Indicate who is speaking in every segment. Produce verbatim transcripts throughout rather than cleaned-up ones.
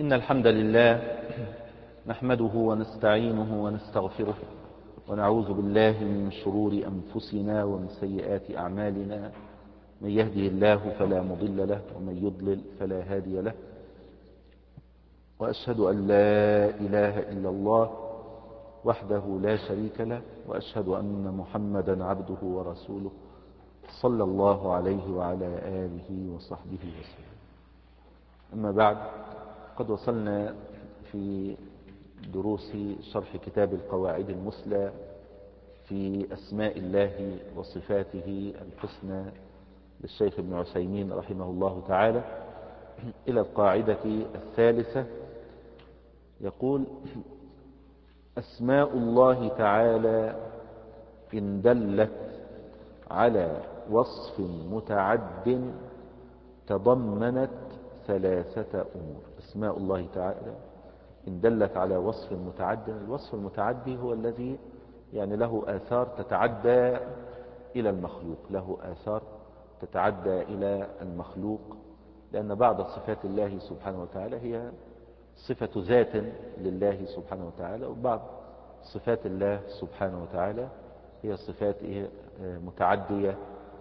Speaker 1: إن الحمد لله نحمده ونستعينه ونستغفره ونعوذ بالله من شرور أنفسنا ومن سيئات أعمالنا. من يهده الله فلا مضل له ومن يضلل فلا هادي له، وأشهد أن لا إله إلا الله وحده لا شريك له، وأشهد أن محمدا عبده ورسوله صلى الله عليه وعلى آله وصحبه وسلم. أما بعد، قد وصلنا في دروس شرح كتاب القواعد المثلى في أسماء الله وصفاته الحسنى للشيخ ابن عثيمين رحمه الله تعالى إلى القاعدة الثالثة. يقول: أسماء الله تعالى إن دلت على وصف متعد تضمنت ثلاثة أمور. أسماء الله تعالى إن دلت على وصف متعد، الوصف المتعدي هو الذي يعني له آثار تتعدى إلى المخلوق، له آثار تتعدى إلى المخلوق، لأن بعض صفات الله سبحانه وتعالى هي صفة ذات لله سبحانه وتعالى، وبعض صفات الله سبحانه وتعالى هي صفات متعدية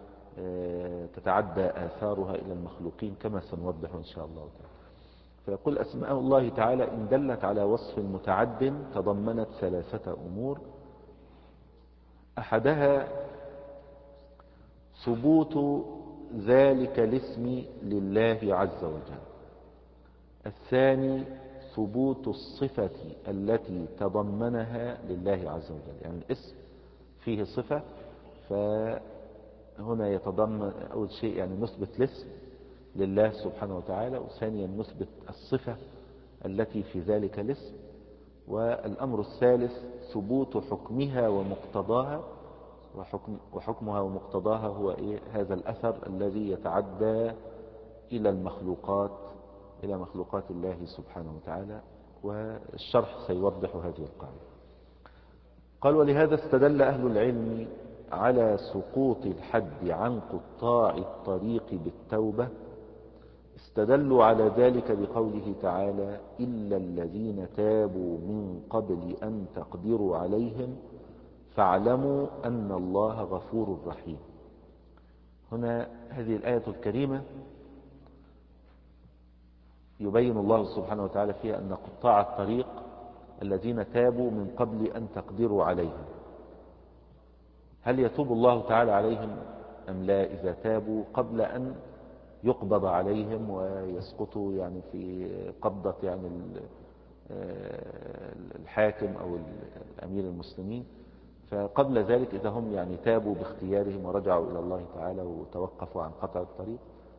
Speaker 1: تتعدى آثارها إلى المخلوقين كما سنوضح إن شاء الله تعالى. فيقول: أسماء الله تعالى إن دلت على وصف متعد تضمنت ثلاثة أمور. أحدها ثبوت ذلك الاسم لله عز وجل. الثاني ثبوت الصفة التي تضمنها لله عز وجل، يعني الاسم فيه صفة، فهنا يتضمن أول شيء يعني نثبت الاسم لله سبحانه وتعالى، وثانيا نثبت الصفة التي في ذلك الاسم، والأمر الثالث ثبوت حكمها ومقتضاها، وحكم وحكمها ومقتضاها هو إيه؟ هذا الأثر الذي يتعدى إلى المخلوقات، إلى مخلوقات الله سبحانه وتعالى، والشرح سيوضح هذه القاعدة. قال: ولهذا استدل أهل العلم على سقوط الحد عن قطاع الطريق بالتوبة. استدلوا على ذلك بقوله تعالى: إلا الذين تابوا من قبل أن تقدروا عليهم فاعلموا أن الله غفور رحيم. هنا هذه الآية الكريمة يبين الله سبحانه وتعالى فيها أن قطاع الطريق الذين تابوا من قبل أن تقدروا عليهم، هل يتوب الله تعالى عليهم أم لا إذا تابوا قبل أن يقبض عليهم ويسقطوا يعني في قبضة يعني الحاكم أو الأمير المسلمين؟ فقبل ذلك إذا هم يعني تابوا باختيارهم ورجعوا إلى الله تعالى وتوقفوا عن قطع الطريق،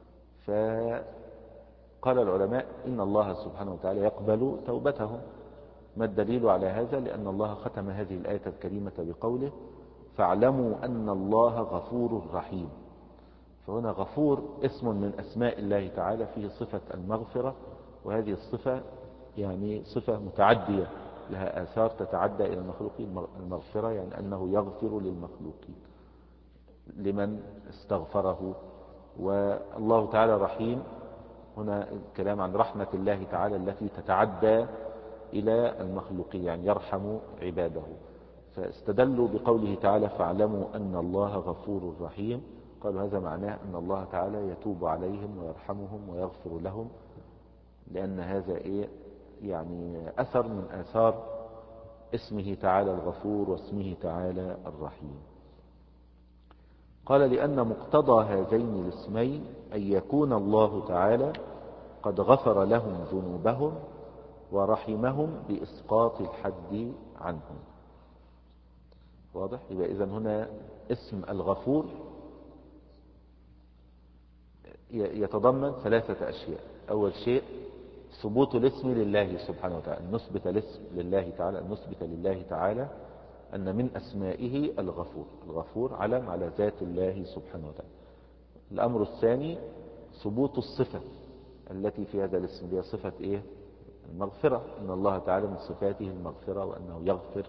Speaker 1: فقال العلماء إن الله سبحانه وتعالى يقبل توبتهم. ما الدليل على هذا؟ لأن الله ختم هذه الآية الكريمة بقوله: فاعلموا أن الله غفور رحيم. فهنا غفور اسم من أسماء الله تعالى فيه صفة المغفرة، وهذه الصفة يعني صفة متعدية لها آثار تتعدى إلى المخلوقين. المغفرة يعني أنه يغفر للمخلوقين لمن استغفره. والله تعالى رحيم، هنا الكلام عن رحمة الله تعالى التي تتعدى إلى المخلوقين، يعني يرحم عباده. فاستدلوا بقوله تعالى: فاعلموا أن الله غفور رحيم. قالوا هذا معناه أن الله تعالى يتوب عليهم ويرحمهم ويغفر لهم، لأن هذا إيه؟ يعني أثر من آثار اسمه تعالى الغفور واسمه تعالى الرحيم. قال: لأن مقتضى هذين الاسمين أن يكون الله تعالى قد غفر لهم ذنوبهم ورحمهم بإسقاط الحد عنهم. واضح؟ يبقى إذن هنا اسم الغفور يتضمن ثلاثة أشياء. أول شيء ثبوت الاسم لله سبحانه وتعالى، أن نثبت الاسم لله تعالى، أن نثبت لله تعالى أن من أسمائه الغفور. الغفور علم على ذات الله سبحانه وتعالى. الأمر الثاني ثبوت الصفة التي في هذا الاسم، هي صفة إيه؟ المغفرة. أن الله تعالى من صفاته المغفرة، وأنه يغفر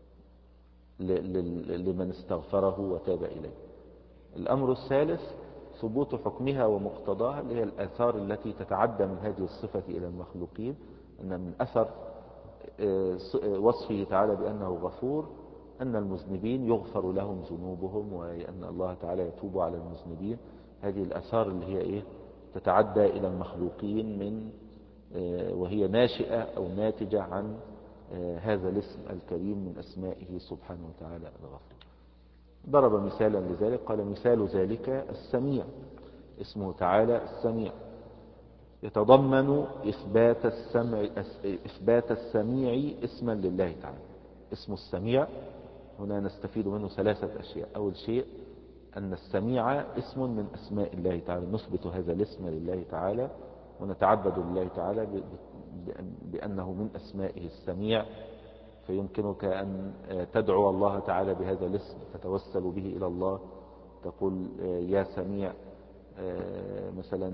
Speaker 1: لمن استغفره وتاب إليه. الأمر الثالث ثبوت حكمها ومقتضاها، اللي هي الآثار التي تتعدى من هذه الصفة إلى المخلوقين، أن من أثر وصفه تعالى بأنه غفور أن المذنبين يغفر لهم ذنوبهم، وأن الله تعالى يتوب على المذنبين. هذه الآثار اللي هي إيه تتعدى إلى المخلوقين، من وهي ناشئة أو ناتجة عن هذا الاسم الكريم من أسمائه سبحانه وتعالى الغفور. ضرب مثالا لذلك، قال مثال ذلك السميع، اسمه تعالى السميع يتضمن إثبات السمع إثبات السميع اسما لله تعالى. اسم السميع هنا نستفيد منه ثلاثة أشياء. أول شيء أن السميع اسم من أسماء الله تعالى، نثبت هذا الاسم لله تعالى ونتعبد لله تعالى بأنه من أسمائه السميع. فيمكنك أن تدعو الله تعالى بهذا الاسم، تتوسل به إلى الله، تقول يا سميع مثلا،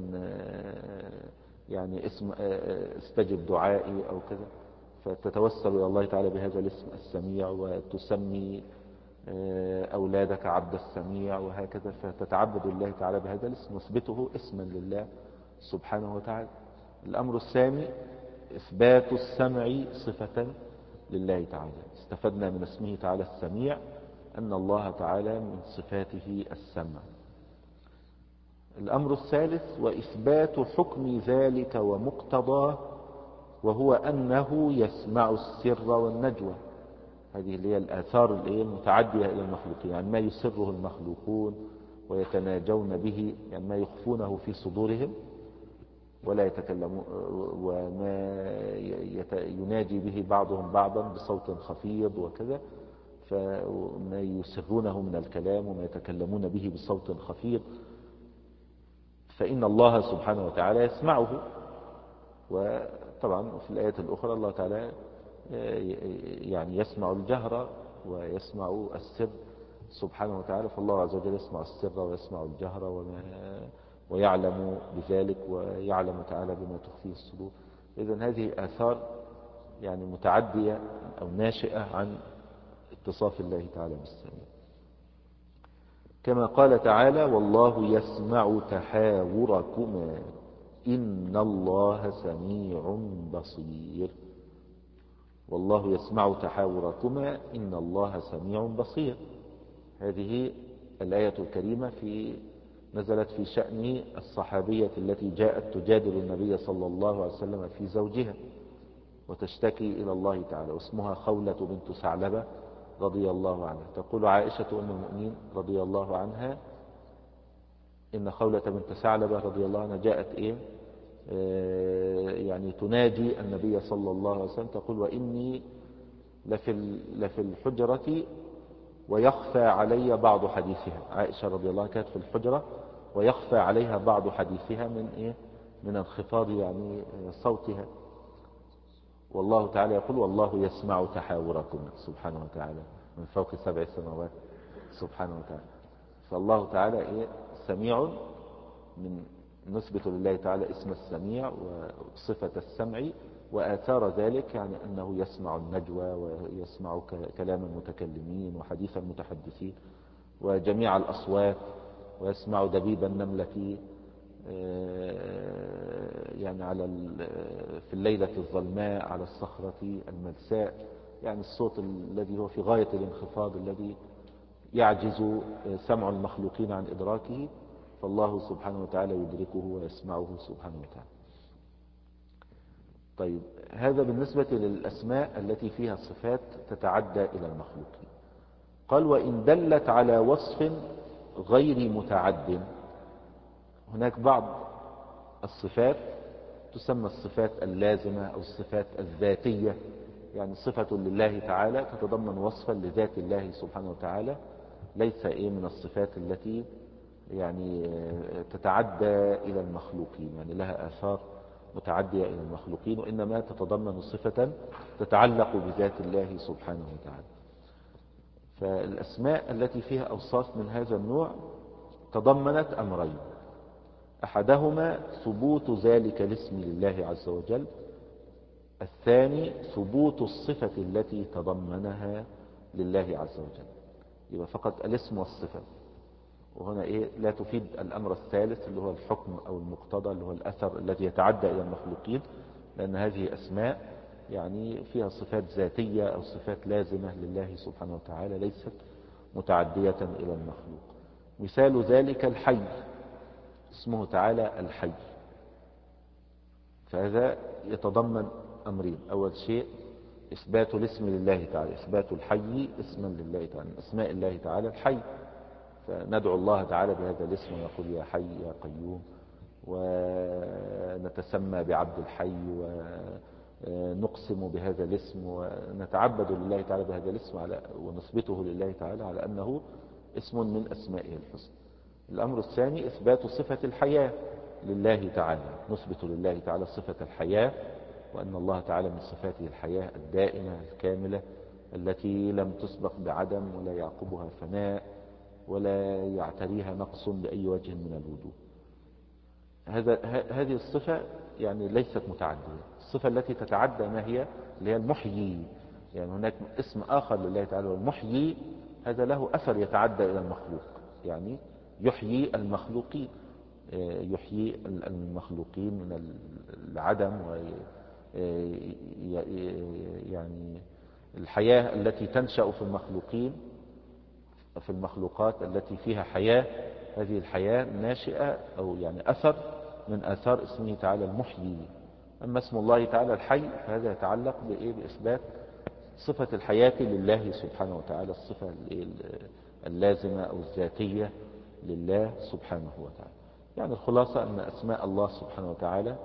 Speaker 1: يعني اسم استجب دعائي أو كذا، فتتوسل إلى الله تعالى بهذا الاسم السميع، وتسمي أولادك عبد السميع وهكذا، فتتعبد الله تعالى بهذا الاسم، نثبته اسما لله سبحانه وتعالى. الأمر الثاني إثبات السمع صفة لله تعالى. استفدنا من اسمه تعالى السميع أن الله تعالى من صفاته السمع. الأمر الثالث وإثبات حكم ذلك ومقتضاه، وهو أنه يسمع السر والنجوى. هذه اللي هي الآثار المتعدية إلى المخلوقين، يعني ما يسره المخلوقون ويتناجون به، يعني ما يخفونه في صدورهم ولا يتكلمون، وما يناجي به بعضهم بعضا بصوت خفيض وكذا، فما يسرونه من الكلام وما يتكلمون به بصوت خفيض، فإن الله سبحانه وتعالى يسمعه. وطبعا في الآية الأخرى الله تعالى يعني يسمع الجهر ويسمع السر سبحانه وتعالى، فالله عز وجل يسمع السر ويسمع الجهر وما ويعلم بذلك، ويعلم تعالى بما تخفيه الصدور. إذن هذه آثار يعني متعدية أو ناشئة عن اتصاف الله تعالى بالسميع، كما قال تعالى والله يسمع تحاوركما إن الله سميع بصير. والله يسمع تحاوركما إن الله سميع بصير. هذه الآية الكريمة في نزلت في شأن الصحابية التي جاءت تجادل النبي صلى الله عليه وسلم في زوجها وتشتكي إلى الله تعالى، واسمها خولة بنت ثعلبة رضي الله عنها. تقول عائشة أم المؤمنين رضي الله عنها إن خولة بنت ثعلبة رضي الله عنها جاءت إيه آه يعني تناجي النبي صلى الله عليه وسلم، تقول وإني لفي لفي الحجرة ويخفى علي بعض حديثها. عائشة رضي الله عنها كانت في الحجرة ويخفى عليها بعض حديثها من إيه من انخفاض يعني صوتها. والله تعالى يقول والله يسمع تحاوركم سبحانه وتعالى من فوق سبع سماوات سبحانه وتعالى. فالله تعالى إيه سميع، من نثبت لله تعالى اسم السميع وصفة السمع، وآثار ذلك يعني أنه يسمع النجوى ويسمع كلام المتكلمين وحديث المتحدثين وجميع الأصوات، ويسمع دبيب النملة يعني على في الليلة الظلماء على الصخرة الملساء، يعني الصوت الذي هو في غاية الانخفاض الذي يعجز سمع المخلوقين عن إدراكه، فالله سبحانه وتعالى يدركه ويسمعه سبحانه وتعالى. طيب هذا بالنسبة للأسماء التي فيها صفات تتعدى إلى المخلوقين. قال وإن دلت على وصف غير متعد، هناك بعض الصفات تسمى الصفات اللازمة أو الصفات الذاتية، يعني صفة لله تعالى تتضمن وصفا لذات الله سبحانه وتعالى، ليس إيه من الصفات التي يعني تتعدى إلى المخلوقين، يعني لها آثار متعدية إلى المخلوقين، وإنما تتضمن صفة تتعلق بذات الله سبحانه وتعالى. فالأسماء التي فيها أوصاف من هذا النوع تضمنت أمرين: أحدهما ثبوت ذلك الاسم لله عز وجل، الثاني ثبوت الصفة التي تضمنها لله عز وجل. يبقى فقط الاسم والصفة، وهنا إيه لا تفيد الأمر الثالث اللي هو الحكم أو المقتضى اللي هو الأثر الذي يتعدى إلى المخلوقين، لأن هذه أسماء يعني فيها صفات ذاتية أو صفات لازمة لله سبحانه وتعالى ليست متعدية إلى المخلوق. مثال ذلك الحي، اسمه تعالى الحي، فهذا يتضمن أمرين. أول شيء إثبات الاسم لله تعالى، إثبات الحي اسما لله تعالى، اسماء الله تعالى الحي، فندعو الله تعالى بهذا الاسم ونقول يا حي يا قيوم، ونتسمى بعبد الحي، ونقسم بهذا الاسم، ونتعبد لله تعالى بهذا الاسم على ونثبته لله تعالى على أنه اسم من أسمائه الحسنى. الأمر الثاني إثبات صفة الحياة لله تعالى، نثبت لله تعالى صفة الحياة، وأن الله تعالى من صفاته الحياة الدائمة الكاملة التي لم تسبق بعدم ولا يعقبها فناء ولا يعتريها نقص بأي وجه من الوجوه. هذا هذه الصفة يعني ليست متعدية. الصفة التي تتعدى ما هي؟ اللي هي المحيي، يعني هناك اسم آخر لله تعالى والمحيي، هذا له أثر يتعدى إلى المخلوق، يعني يحيي المخلوقين، يحيي المخلوقين من العدم، و يعني الحياة التي تنشأ في المخلوقين في المخلوقات التي فيها حياة، هذه الحياة ناشئة أو يعني أثر من آثار اسمه تعالى المحيي. أما اسم الله تعالى الحي فهذا يتعلق بإيه؟ بإثبات صفة الحياة لله سبحانه وتعالى، الصفة اللازمة أو الذاتية لله سبحانه وتعالى. يعني الخلاصة أن أسماء الله سبحانه وتعالى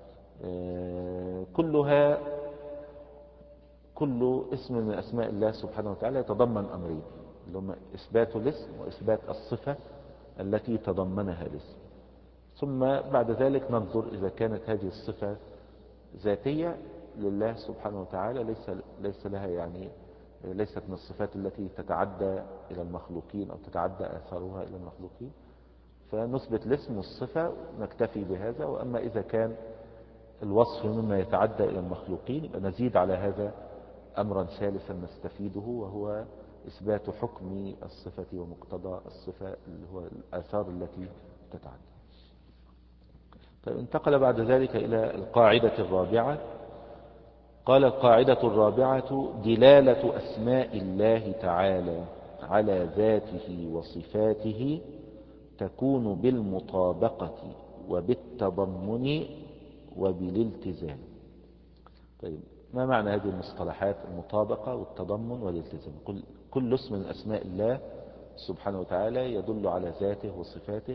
Speaker 1: كلها كل اسم من أسماء الله سبحانه وتعالى يتضمن أمرين، اللي هم إثبات الاسم وإثبات الصفة التي تضمنها الاسم. ثم بعد ذلك ننظر إذا كانت هذه الصفة ذاتية لله سبحانه وتعالى، ليس ليس لها يعني ليست من الصفات التي تتعدى إلى المخلوقين أو تتعدى آثارها إلى المخلوقين، فنثبت الاسم والصفة نكتفي بهذا. وأما إذا كان الوصف مما يتعدى إلى المخلوقين يبقى نزيد على هذا أمرا ثالثا نستفيده، وهو إثبات حكم الصفة ومقتضى الصفة اللي هو الآثار التي تتعدى. طيب، انتقل بعد ذلك إلى القاعدة الرابعة. قال القاعدة الرابعة: دلالة أسماء الله تعالى على ذاته وصفاته تكون بالمطابقة وبالتضمن وبالالتزام. طيب، ما معنى هذه المصطلحات؟ المطابقة والتضمن والالتزام. كل, كل اسم من أسماء الله سبحانه وتعالى يدل على ذاته وصفاته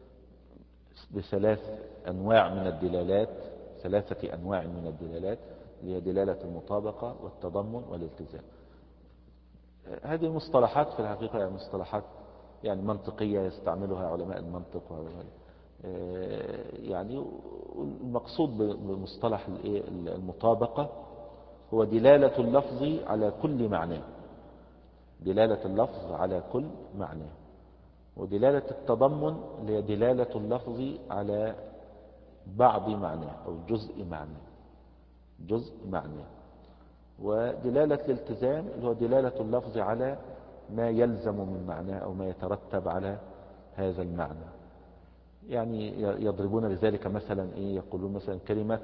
Speaker 1: بثلاث أنواع من الدلالات، ثلاثة أنواع من الدلالات، اللي هي دلالة المطابقة والتضمن والالتزام. هذه المصطلحات في الحقيقة يعني مصطلحات يعني منطقية يستعملها علماء المنطق وعلماء يعني. المقصود بمصطلح المطابقة هو دلالة اللفظ على كل معنى، دلالة اللفظ على كل معنى. ودلالة التضمن اللي هي دلالة اللفظ على بعض معنى أو جزء معنى، جزء معنى. ودلالة الالتزام اللي هو دلالة اللفظ على ما يلزم من معناه أو ما يترتب على هذا المعنى. يعني يضربون بذلك مثلا إيه، يقولون مثلا كلمة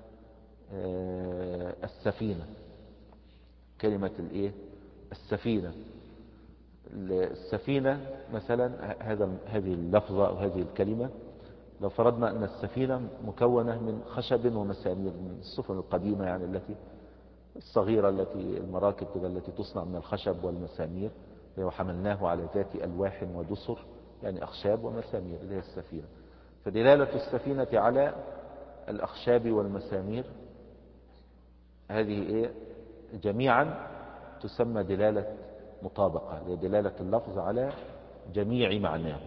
Speaker 1: آه السفينة، كلمة الإيه السفينة السفينة مثلا، هذا هذه اللفظة أو هذه الكلمة، لو فرضنا أن السفينة مكونة من خشب ومسامير، من السفن القديمة يعني التي الصغيرة التي المراكب كده التي تصنع من الخشب والمسامير، وحملناه على ذات ألواح ودسر، يعني أخشاب ومسامير اللي هي السفينة. فدلالة السفينة على الأخشاب والمسامير هذه إيه جميعا تسمى دلالة مطابقة، لدلالة اللفظ على جميع معناه.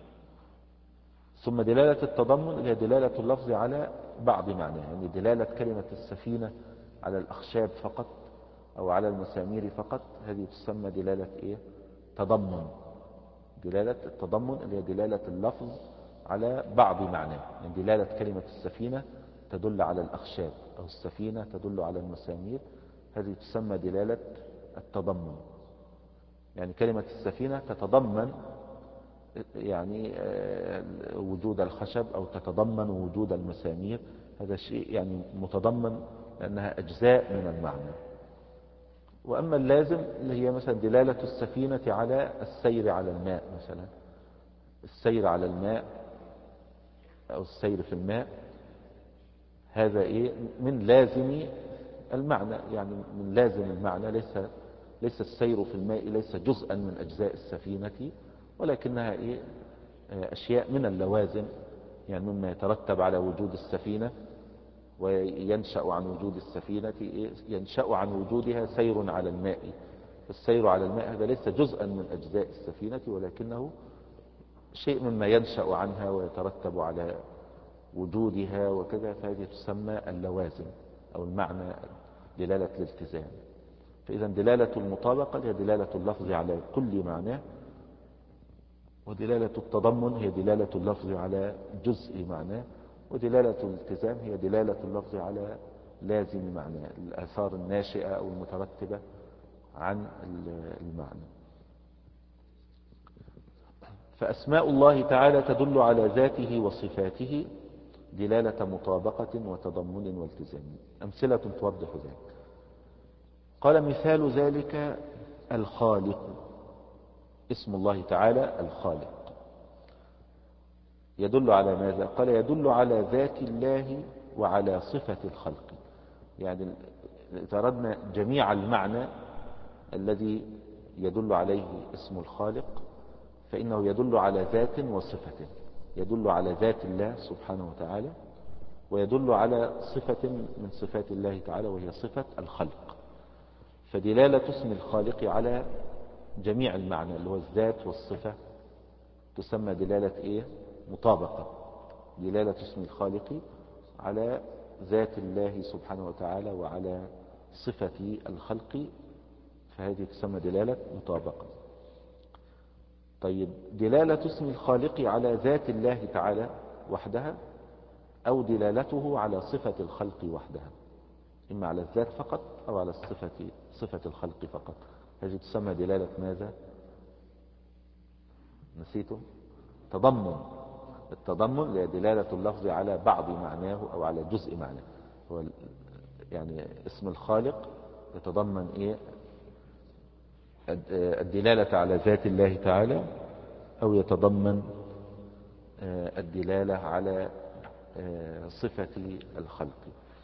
Speaker 1: ثم دلالة التضمن اللي هي دلالة اللفظ على بعض معناه، يعني دلالة كلمة السفينة على الأخشاب فقط أو على المسامير فقط، هذه تسمى دلالة إيه تضمن. دلالة التضمن اللي هي دلالة اللفظ على بعض معناه، يعني دلالة كلمة السفينة تدل على الأخشاب أو السفينة تدل على المسامير، هذه تسمى دلالة التضمن. يعني كلمة السفينة تتضمن يعني وجود الخشب أو تتضمن وجود المسامير، هذا شيء يعني متضمن لأنها أجزاء من المعنى. وأما اللازم اللي هي مثلا دلالة السفينة على السير على الماء، مثلا السير على الماء أو السير في الماء، هذا إيه من لازم المعنى، يعني من لازم المعنى. ليس ليس السير في الماء ليس جزءا من أجزاء السفينة، ولكنها إيه أشياء من اللوازم، يعني مما يترتب على وجود السفينة وينشأ عن وجود السفينة، ينشأ عن وجودها سير على الماء. السير على الماء هذا ليس جزءا من أجزاء السفينة، ولكنه شيء مما ينشأ عنها ويترتب على وجودها وكذا، فهذه تسمى اللوازم أو المعنى، دلالة الالتزام. فإذا دلالة المطابقة هي دلالة اللفظ على كل معناه، ودلالة التضمن هي دلالة اللفظ على جزء معناه، ودلالة الالتزام هي دلالة اللفظ على لازم معناه، الآثار الناشئة أو المترتبة عن المعنى. فأسماء الله تعالى تدل على ذاته وصفاته دلالة مطابقة وتضمن والتزام. أمثلة توضح ذلك. قال مثال ذلك الخالق، اسم الله تعالى الخالق يدل على ماذا؟ قال يدل على ذات الله وعلى صفة الخلق. يعني إذا أردنا جميع المعنى الذي يدل عليه اسم الخالق فإنه يدل على ذات وصفة، يدل على ذات الله سبحانه وتعالى، ويدل على صفة من صفات الله تعالى وهي صفة الخلق. فدلالة اسم الخالق على جميع المعنى اللي هو الذات والصفة تسمى دلالة ايه؟ مطابقة. دلالة اسم الخالق على ذات الله سبحانه وتعالى وعلى صفة الخلق، فهذه تسمى دلالة مطابقة. طيب دلالة اسم الخالق على ذات الله تعالى وحدها، أو دلالته على صفة الخلق وحدها، إما على الذات فقط أو على الصفة صفة الخلق فقط، هذه تسمى دلالة ماذا؟ نسيتم؟ تضمن. التضمن هي دلالة اللفظ على بعض معناه أو على جزء معناه. هو يعني اسم الخالق يتضمن إيه؟ الدلالة على ذات الله تعالى، أو يتضمن الدلالة على صفة الخلق.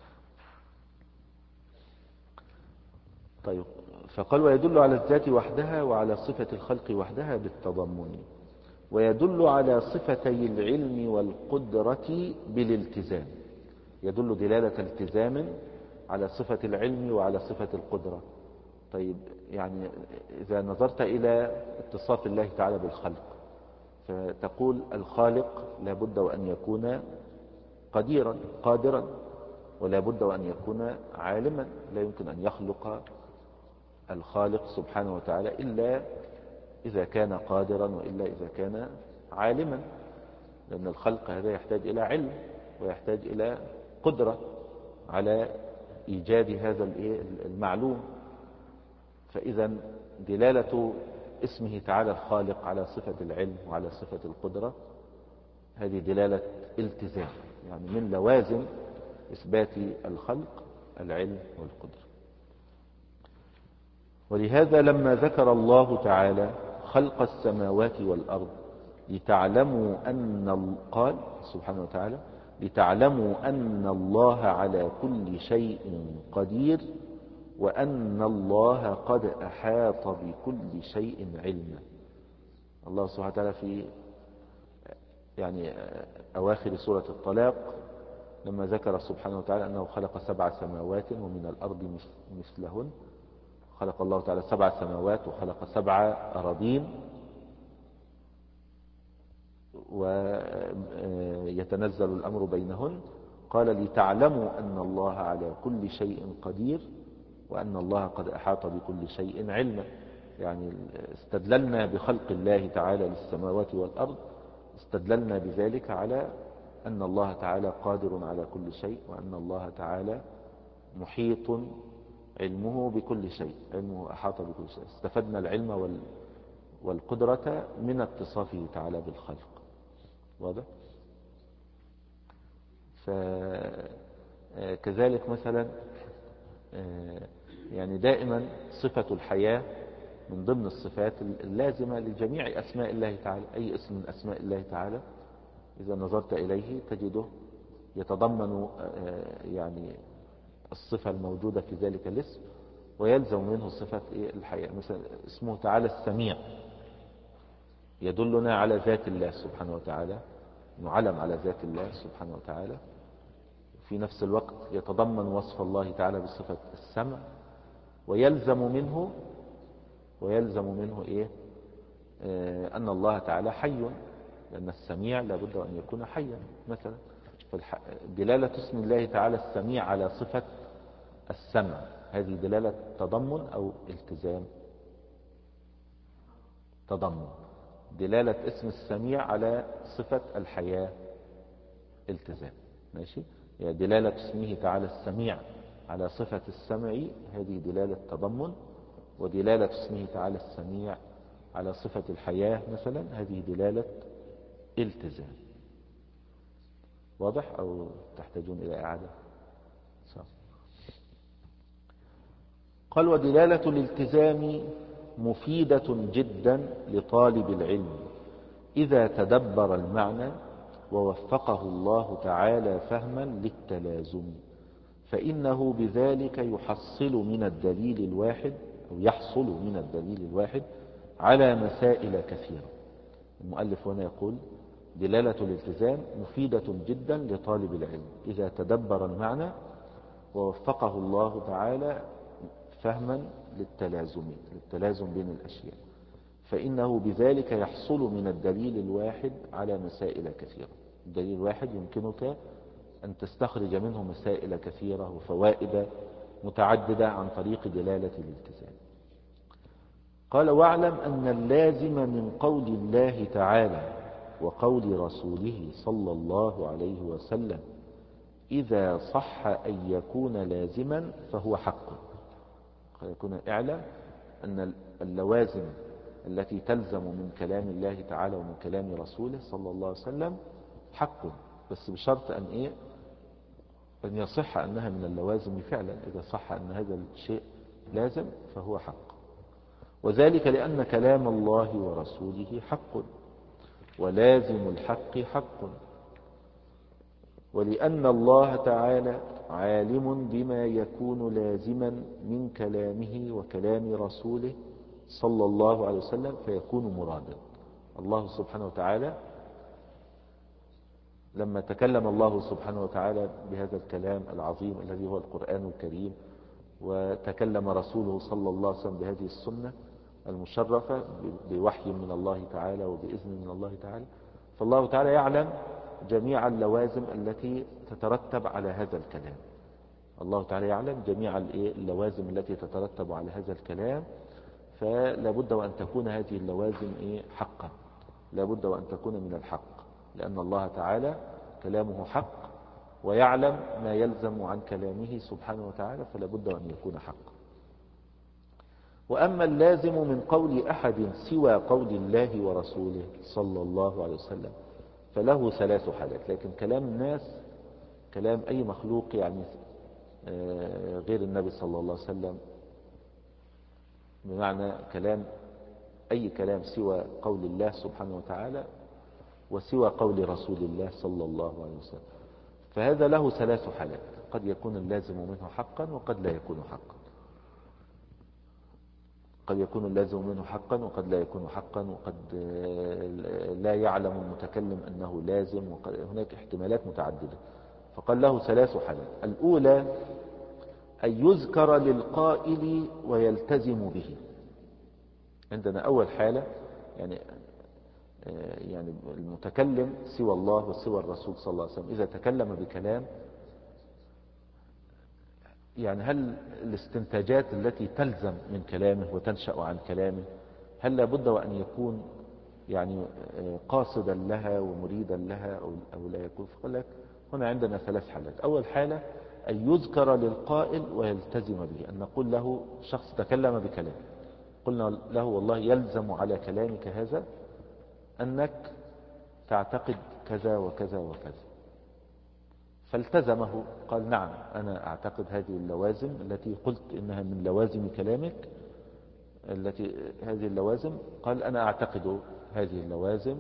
Speaker 1: طيب فقال ويدل على الذات وحدها وعلى صفة الخلق وحدها بالتضمن، ويدل على صفتي العلم والقدرة بالالتزام. يدل دلالة التزام على صفة العلم وعلى صفة القدرة. طيب يعني إذا نظرت إلى اتصاف الله تعالى بالخلق فتقول الخالق لابد وأن يكون قديرا قادرا، ولا بد وأن يكون عالما. لا يمكن أن يخلق الخالق سبحانه وتعالى إلا إذا كان قادرا وإلا إذا كان عالما، لأن الخلق هذا يحتاج إلى علم ويحتاج إلى قدرة على إيجاد هذا المعلوم. فإذا دلالة اسمه تعالى الخالق على صفة العلم وعلى صفة القدرة هذه دلالة التزام، يعني من لوازم إثبات الخلق العلم والقدرة. ولهذا لما ذكر الله تعالى خلق السماوات والأرض لتعلموا أن قال سبحانه وتعالى لتعلموا أن الله على كل شيء قدير وأن الله قد أحاط بكل شيء علما. الله سبحانه وتعالى في يعني أواخر سورة الطلاق لما ذكر سبحانه وتعالى أنه خلق سبع سماوات ومن الأرض مثلهن، خلق الله تعالى سبع سماوات وخلق سبع أراضين ويتنزل الأمر بينهن، قال لتعلموا أن الله على كل شيء قدير وأن الله قد أحاط بكل شيء علما. يعني استدللنا بخلق الله تعالى للسماوات والأرض، استدللنا بذلك على أن الله تعالى قادر على كل شيء وأن الله تعالى محيط علمه بكل شيء، علمه أحاط بكل شيء. استفدنا العلم والقدرة من اتصافه تعالى بالخلق. واضح؟ فكذلك مثلا يعني دائما صفة الحياة من ضمن الصفات اللازمة لجميع أسماء الله تعالى. أي اسم من أسماء الله تعالى إذا نظرت إليه تجده يتضمن يعني الصفة الموجودة في ذلك الاسم، ويلزم منه صفة الحياة. مثلا اسمه تعالى السميع يدلنا على ذات الله سبحانه وتعالى، نعلم على ذات الله سبحانه وتعالى. في نفس الوقت يتضمن وصف الله تعالى بصفة السمع، ويلزم منه ويلزم منه إيه؟ آه أن الله تعالى حي، لأن السميع لابد أن يكون حيا مثلا. دلالة اسم الله تعالى السميع على صفة السمع، هذه دلالة تضمن أو التزام؟ تضمن. دلالة اسم السميع على صفة الحياة التزام. ماشي؟ يعني دلالة اسمه تعالى السميع على صفة السمع هذه دلالة تضمن، ودلالة اسمه تعالى السميع على صفة الحياة مثلا هذه دلالة التزام. واضح أو تحتاجون إلى إعادة؟ صح. قال ودلالة الالتزام مفيدة جدا لطالب العلم إذا تدبر المعنى ووفقه الله تعالى فهما للتلازم، فإنه بذلك يحصل من الدليل الواحد أو يحصل من الدليل الواحد على مسائل كثيرة. المؤلف هنا يقول دلالة الالتزام مفيدة جدا لطالب العلم إذا تدبر المعنى ووفقه الله تعالى فهما للتلازم للتلازم بين الأشياء، فإنه بذلك يحصل من الدليل الواحد على مسائل كثيرة. الدليل الواحد يمكنك أن تستخرج منه مسائل كثيرة وفوائد متعددة عن طريق دلالة الالتزام. قال واعلم أن اللازم من قول الله تعالى وقول رسوله صلى الله عليه وسلم إذا صح أن يكون لازما فهو حق. يكون اعلم أن اللوازم التي تلزم من كلام الله تعالى ومن كلام رسوله صلى الله عليه وسلم حق، بس بشرط أن إيه؟ أن يصح أنها من اللوازم فعلا. إذا صح أن هذا الشيء لازم فهو حق، وذلك لأن كلام الله ورسوله حق، ولازم الحق حق، ولأن الله تعالى عالم بما يكون لازما من كلامه وكلام رسوله صلى الله عليه وسلم فيكون مرادا. الله سبحانه وتعالى لما تكلم الله سبحانه وتعالى بهذا الكلام العظيم الذي هو القرآن الكريم، وتكلم رسوله صلى الله عليه وسلم بهذه السنة المشرفة بوحي من الله تعالى وبإذن من الله تعالى، فالله تعالى يعلم جميع اللوازم التي تترتب على هذا الكلام. الله تعالى يعلم جميع اللوازم التي تترتب على هذا الكلام، فلا بد وأن تكون هذه اللوازم حقا، لا بد وأن تكون من الحق، لأن الله تعالى كلامه حق ويعلم ما يلزم عن كلامه سبحانه وتعالى، فلا بد وأن يكون حقا. وأما اللازم من قول أحد سوى قول الله ورسوله صلى الله عليه وسلم فله ثلاث حالات. لكن كلام الناس، كلام أي مخلوق يعني غير النبي صلى الله عليه وسلم، بمعنى كلام أي كلام سوى قول الله سبحانه وتعالى وسوى قول رسول الله صلى الله عليه وسلم، فهذا له ثلاث حالات: قد يكون اللازم منه حقا وقد لا يكون حقا، قد يكون اللازم منه حقا وقد لا يكون حقا، وقد لا يعلم المتكلم أنه لازم، هناك احتمالات متعددة. فقال له ثلاث حالات: الأولى أن يذكر للقائل ويلتزم به. عندنا أول حالة يعني يعني المتكلم سوى الله وسوى الرسول صلى الله عليه وسلم إذا تكلم بكلام، يعني هل الاستنتاجات التي تلزم من كلامه وتنشأ عن كلامه هل لابد وأن يكون يعني قاصدا لها ومريدا لها أو لا يكون؟ فقال لك هنا عندنا ثلاث حالات. أول حالة أن يذكر للقائل ويلتزم به، أن نقول له شخص تكلم بكلام قلنا له والله يلزم على كلامك هذا أنك تعتقد كذا وكذا وكذا، فالتزمه قال نعم أنا أعتقد هذه اللوازم التي قلت إنها من لوازم كلامك، التي هذه اللوازم، قال أنا أعتقد هذه اللوازم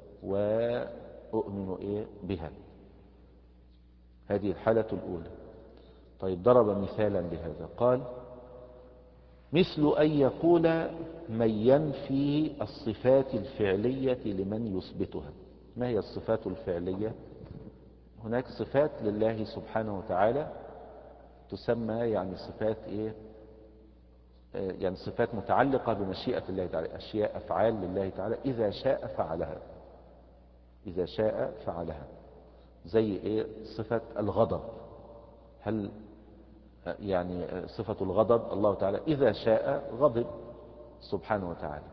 Speaker 1: وأؤمن إيه بها. هذه الحالة الأولى. طيب ضرب مثالا لهذا قال مثل أن يقول من ينفي الصفات الفعلية لمن يثبتها. ما هي الصفات الفعلية؟ هناك صفات لله سبحانه وتعالى تسمى يعني صفات إيه؟ يعني صفات متعلقة بمشيئة الله تعالى، أشياء أفعال لله تعالى إذا شاء فعلها، إذا شاء فعلها. زي إيه؟ صفة الغضب. هل يعني صفة الغضب الله تعالى إذا شاء غضب سبحانه وتعالى،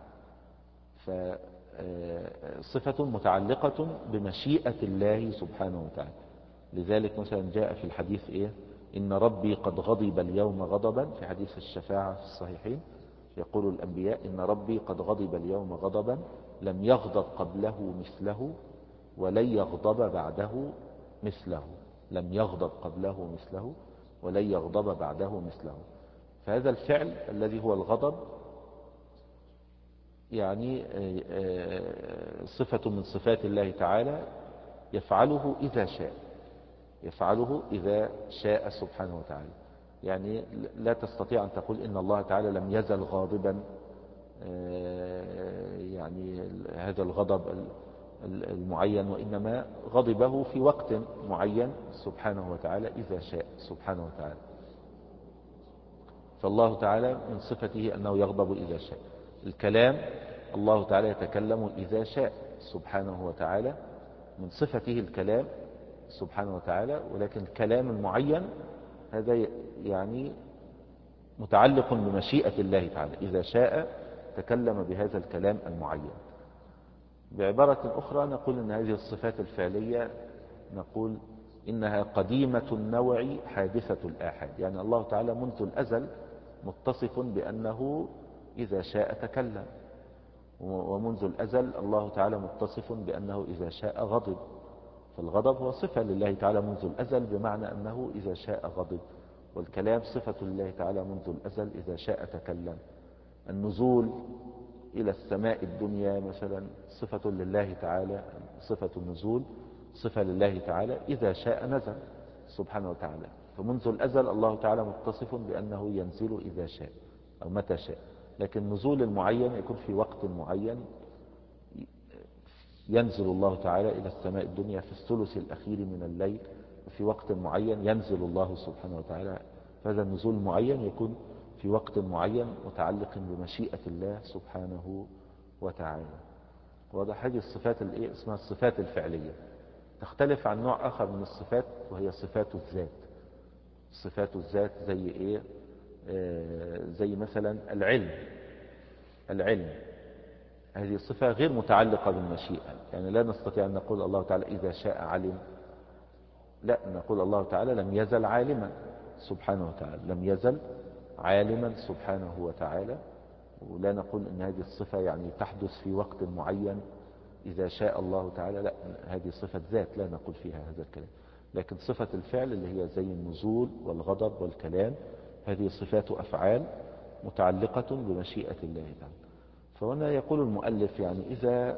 Speaker 1: فصفة متعلقة بمشيئة الله سبحانه وتعالى. لذلك مثلا جاء في الحديث إيه؟ إن ربي قد غضب اليوم غضبا، في حديث الشفاعة في الصحيحين يقول الأنبياء إن ربي قد غضب اليوم غضبا لم يغضب قبله مثله ولن يغضب بعده مثله، لم يغضب قبله مثله ولن يغضب بعده مثله. فهذا الفعل الذي هو الغضب يعني صفة من صفات الله تعالى يفعله إذا شاء، يفعله إذا شاء سبحانه وتعالى. يعني لا تستطيع أن تقول إن الله تعالى لم يزل غاضبا، يعني هذا الغضب المعين، وإنما غضبه في وقت معين سبحانه وتعالى إذا شاء سبحانه وتعالى. فالله تعالى من صفته أنه يغضب إذا شاء. الكلام الله تعالى يتكلم إذا شاء سبحانه وتعالى، من صفته الكلام سبحانه وتعالى، ولكن الكلام المعين هذا يعني متعلق بمشيئة الله تعالى، إذا شاء تكلم بهذا الكلام المعين. بعبارة أخرى نقول إن هذه الصفات الفعلية نقول إنها قديمة النوع حادثة الآحاد. يعني الله تعالى منذ الأزل متصف بأنه إذا شاء تكلم، ومنذ الأزل الله تعالى متصف بأنه إذا شاء غضب. فالغضب هو صفة لله تعالى منذ الأزل، بمعنى أنه إذا شاء غضب، والكلام صفة لله تعالى منذ الأزل إذا شاء تكلم. النزول إلى السماء الدنيا مثلا صفة لله تعالى، صفة النزول صفة لله تعالى إذا شاء نزل سبحانه وتعالى. فمنذ الأزل الله تعالى متصف بأنه ينزل إذا شاء أو متى شاء، لكن النزول المعين يكون في وقت معين، ينزل الله تعالى إلى السماء الدنيا في الثلث الأخير من الليل، في وقت معين ينزل الله سبحانه وتعالى. فهذا النزول المعين يكون في وقت معين متعلق بمشيئة الله سبحانه وتعالى. واضح؟ هذه الصفات الايه اسمها الصفات الفعلية، تختلف عن نوع آخر من الصفات وهي صفات الذات. صفات الذات زي ايه؟ آه زي مثلا العلم. العلم هذه الصفة غير متعلقة بالمشيئة، يعني لا نستطيع أن نقول الله تعالى إذا شاء علم، لا، نقول الله تعالى لم يزل عالما سبحانه وتعالى، لم يزل عالما سبحانه وتعالى. ولا نقول ان هذه الصفة يعني تحدث في وقت معين اذا شاء الله تعالى، لا، هذه صفة ذات لا نقول فيها هذا الكلام. لكن صفة الفعل اللي هي زي النزول والغضب والكلام، هذه صفات افعال متعلقة بمشيئة الله تعالى. فهنا يقول المؤلف يعني اذا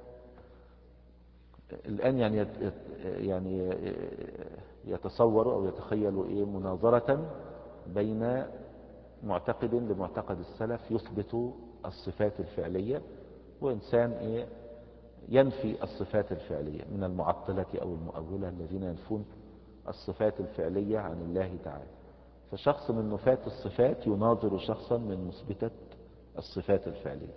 Speaker 1: الان يعني يعني يتصور او يتخيل ايه مناظرة بين معتقد لمعتقد السلف يثبت الصفات الفعلية، وإنسان إيه ينفي الصفات الفعلية من المعطلة أو المؤولة الذين ينفون الصفات الفعلية عن الله تعالى. فشخص من نفاة الصفات يناظر شخصا من مثبتة الصفات الفعلية،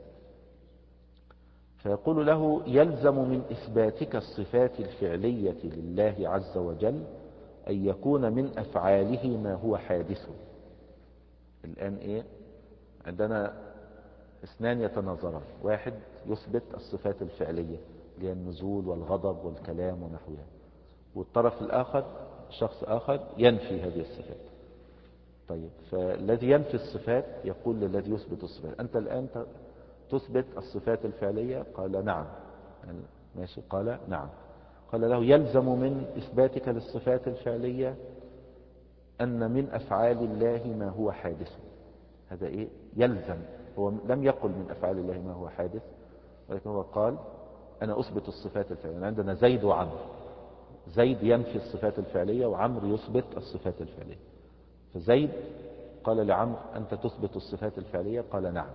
Speaker 1: فيقول له يلزم من إثباتك الصفات الفعلية لله عز وجل أن يكون من أفعاله ما هو حادث. الآن إيه عندنا اثنان يتناظران، واحد يثبت الصفات الفعلية اللي هي النزول والغضب والكلام ونحوها، والطرف الآخر شخص آخر ينفي هذه الصفات. طيب، فالذي ينفي الصفات يقول للذي يثبت الصفات: أنت الآن تثبت الصفات الفعلية؟ قال نعم. يعني ماشي، قال نعم. قال له: يلزم من إثباتك للصفات الفعلية أن من أفعال الله ما هو حادث. هذا إيه؟ يلزم. هو لم يقل من أفعال الله ما هو حادث، ولكن هو قال: أنا أثبت الصفات الفعلية. عندنا زيد وعمر، زيد ينفي الصفات الفعلية وعمر يثبت الصفات الفعلية. فزيد قال لعمر: أنت تثبت الصفات الفعلية؟ قال نعم.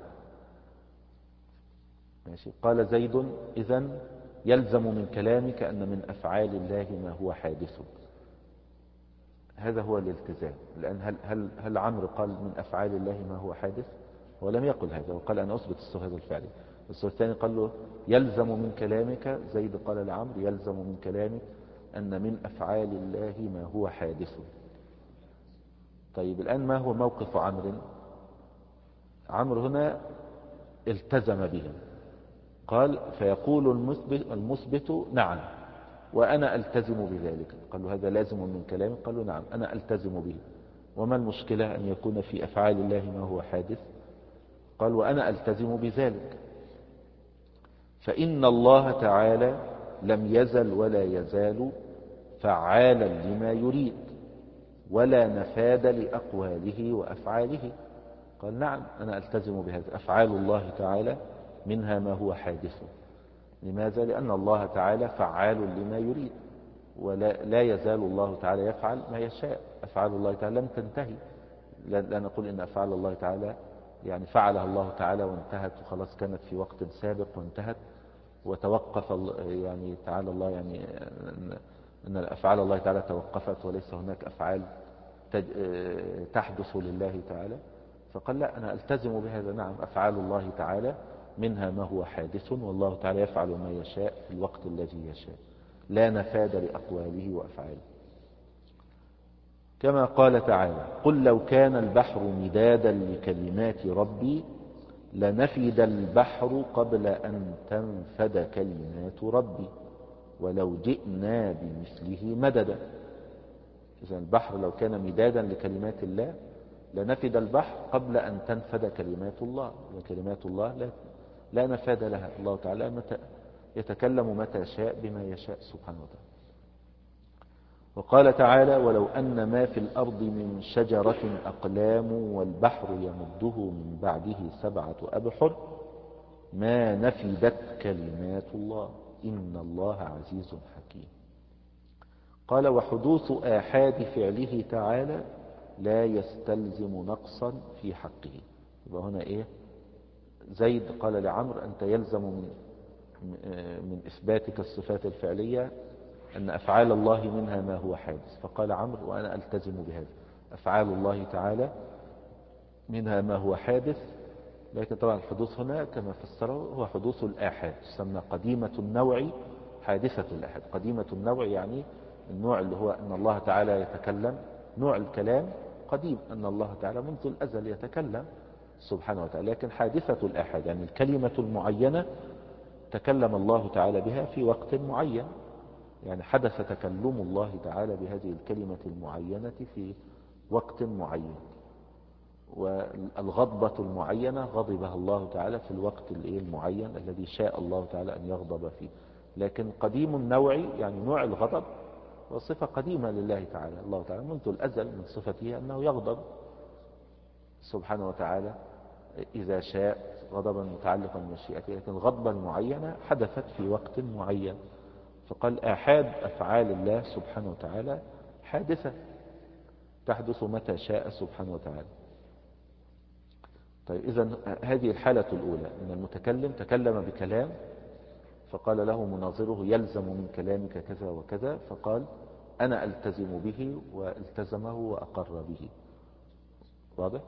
Speaker 1: ماشي. قال زيد: إذن يلزم من كلامك أن من أفعال الله ما هو حادث. هذا هو الالتزام. لأن هل, هل, هل عمرو قال من أفعال الله ما هو حادث؟ هو لم يقل هذا، وقال أنا أثبت الصفات الفعلية. الصفات الثاني قال له: يلزم من كلامك، زيد قال لعمرو: يلزم من كلامك أن من أفعال الله ما هو حادث. طيب، الآن ما هو موقف عمرو؟ عمرو هنا التزم به. قال: فيقول المثبت, المثبت: نعم وأنا ألتزم بذلك. قال له: هذا لازم من كلامي؟ قال له: نعم أنا ألتزم به. وما المشكلة أن يكون في أفعال الله ما هو حادث؟ قال: وأنا ألتزم بذلك. فإن الله تعالى لم يزل ولا يزال فعالا لما يريد، ولا نفاد لأقواله وأفعاله. قال: نعم أنا ألتزم بهذا. أفعال الله تعالى منها ما هو حادث. لماذا؟ لأن الله تعالى فعال لما يريد، ولا لا يزال الله تعالى يفعل ما يشاء. أفعال الله تعالى لم تنتهي. لا نقول إن أفعال الله تعالى يعني فعلها الله تعالى وانتهت وخلاص، كانت في وقت سابق وانتهت وتوقف يعني تعالى الله، يعني أن أفعال الله تعالى توقفت وليس هناك أفعال تحدث لله تعالى. فقال: لا أنا ألتزم بهذا. نعم أفعال الله تعالى منها ما هو حادث، والله تعالى يفعل ما يشاء في الوقت الذي يشاء، لا نفاد لأقواله وأفعاله. كما قال تعالى: قل لو كان البحر مدادا لكلمات ربي لنفد البحر قبل أن تنفد كلمات ربي ولو جئنا بمثله مددا. إذن البحر لو كان مدادا لكلمات الله لنفد البحر قبل أن تنفد كلمات الله. وكلمات الله لا, لا نفاد لها. الله تعالى متى يتكلم متى شاء بما يشاء سبحانه وتعالى. وقال تعالى: ولو أن ما في الأرض من شجرة أقلام والبحر يمده من بعده سبعة أبحر ما نفدت كلمات الله إن الله عزيز حكيم. قال: وحدوث آحاد فعله تعالى لا يستلزم نقصا في حقه. يبقى هنا إيه؟ زيد قال لعمرو: أنت يلزم من, من إثباتك الصفات الفعلية أن أفعال الله منها ما هو حادث. فقال عمرو: وأنا ألتزم بهذا. أفعال الله تعالى منها ما هو حادث، لكن طبعا الحدوث هنا كما فسره هو حدوث الآحاد، تسمى قديمة النوع حادثة الآحاد. قديمة النوع يعني النوع اللي هو أن الله تعالى يتكلم، نوع الكلام قديم، أن الله تعالى منذ الأزل يتكلم سبحانه وتعالى. لكن حادثة الآحاد يعني الكلمة المعينة تكلم الله تعالى بها في وقت معين، يعني حدث تكلم الله تعالى بهذه الكلمة المعينة في وقت معين. والغضبة المعينة غضبها الله تعالى في الوقت المعين الذي شاء الله تعالى أن يغضب فيه. لكن قديم النوع يعني نوع الغضب وصفة قديمة لله تعالى. الله تعالى منذ الأزل من صفته أنه يغضب سبحانه وتعالى إذا شاء غضبا متعلقا بمشيئته، لكن الغضبة المعينة حدثت في وقت معين. فقال: آحاد أفعال الله سبحانه وتعالى حادثة تحدث متى شاء سبحانه وتعالى. طيب، إذن هذه الحالة الأولى أن المتكلم تكلم بكلام فقال له مناظره: يلزم من كلامك كذا وكذا. فقال: أنا ألتزم به، والتزمه وأقر به. واضح؟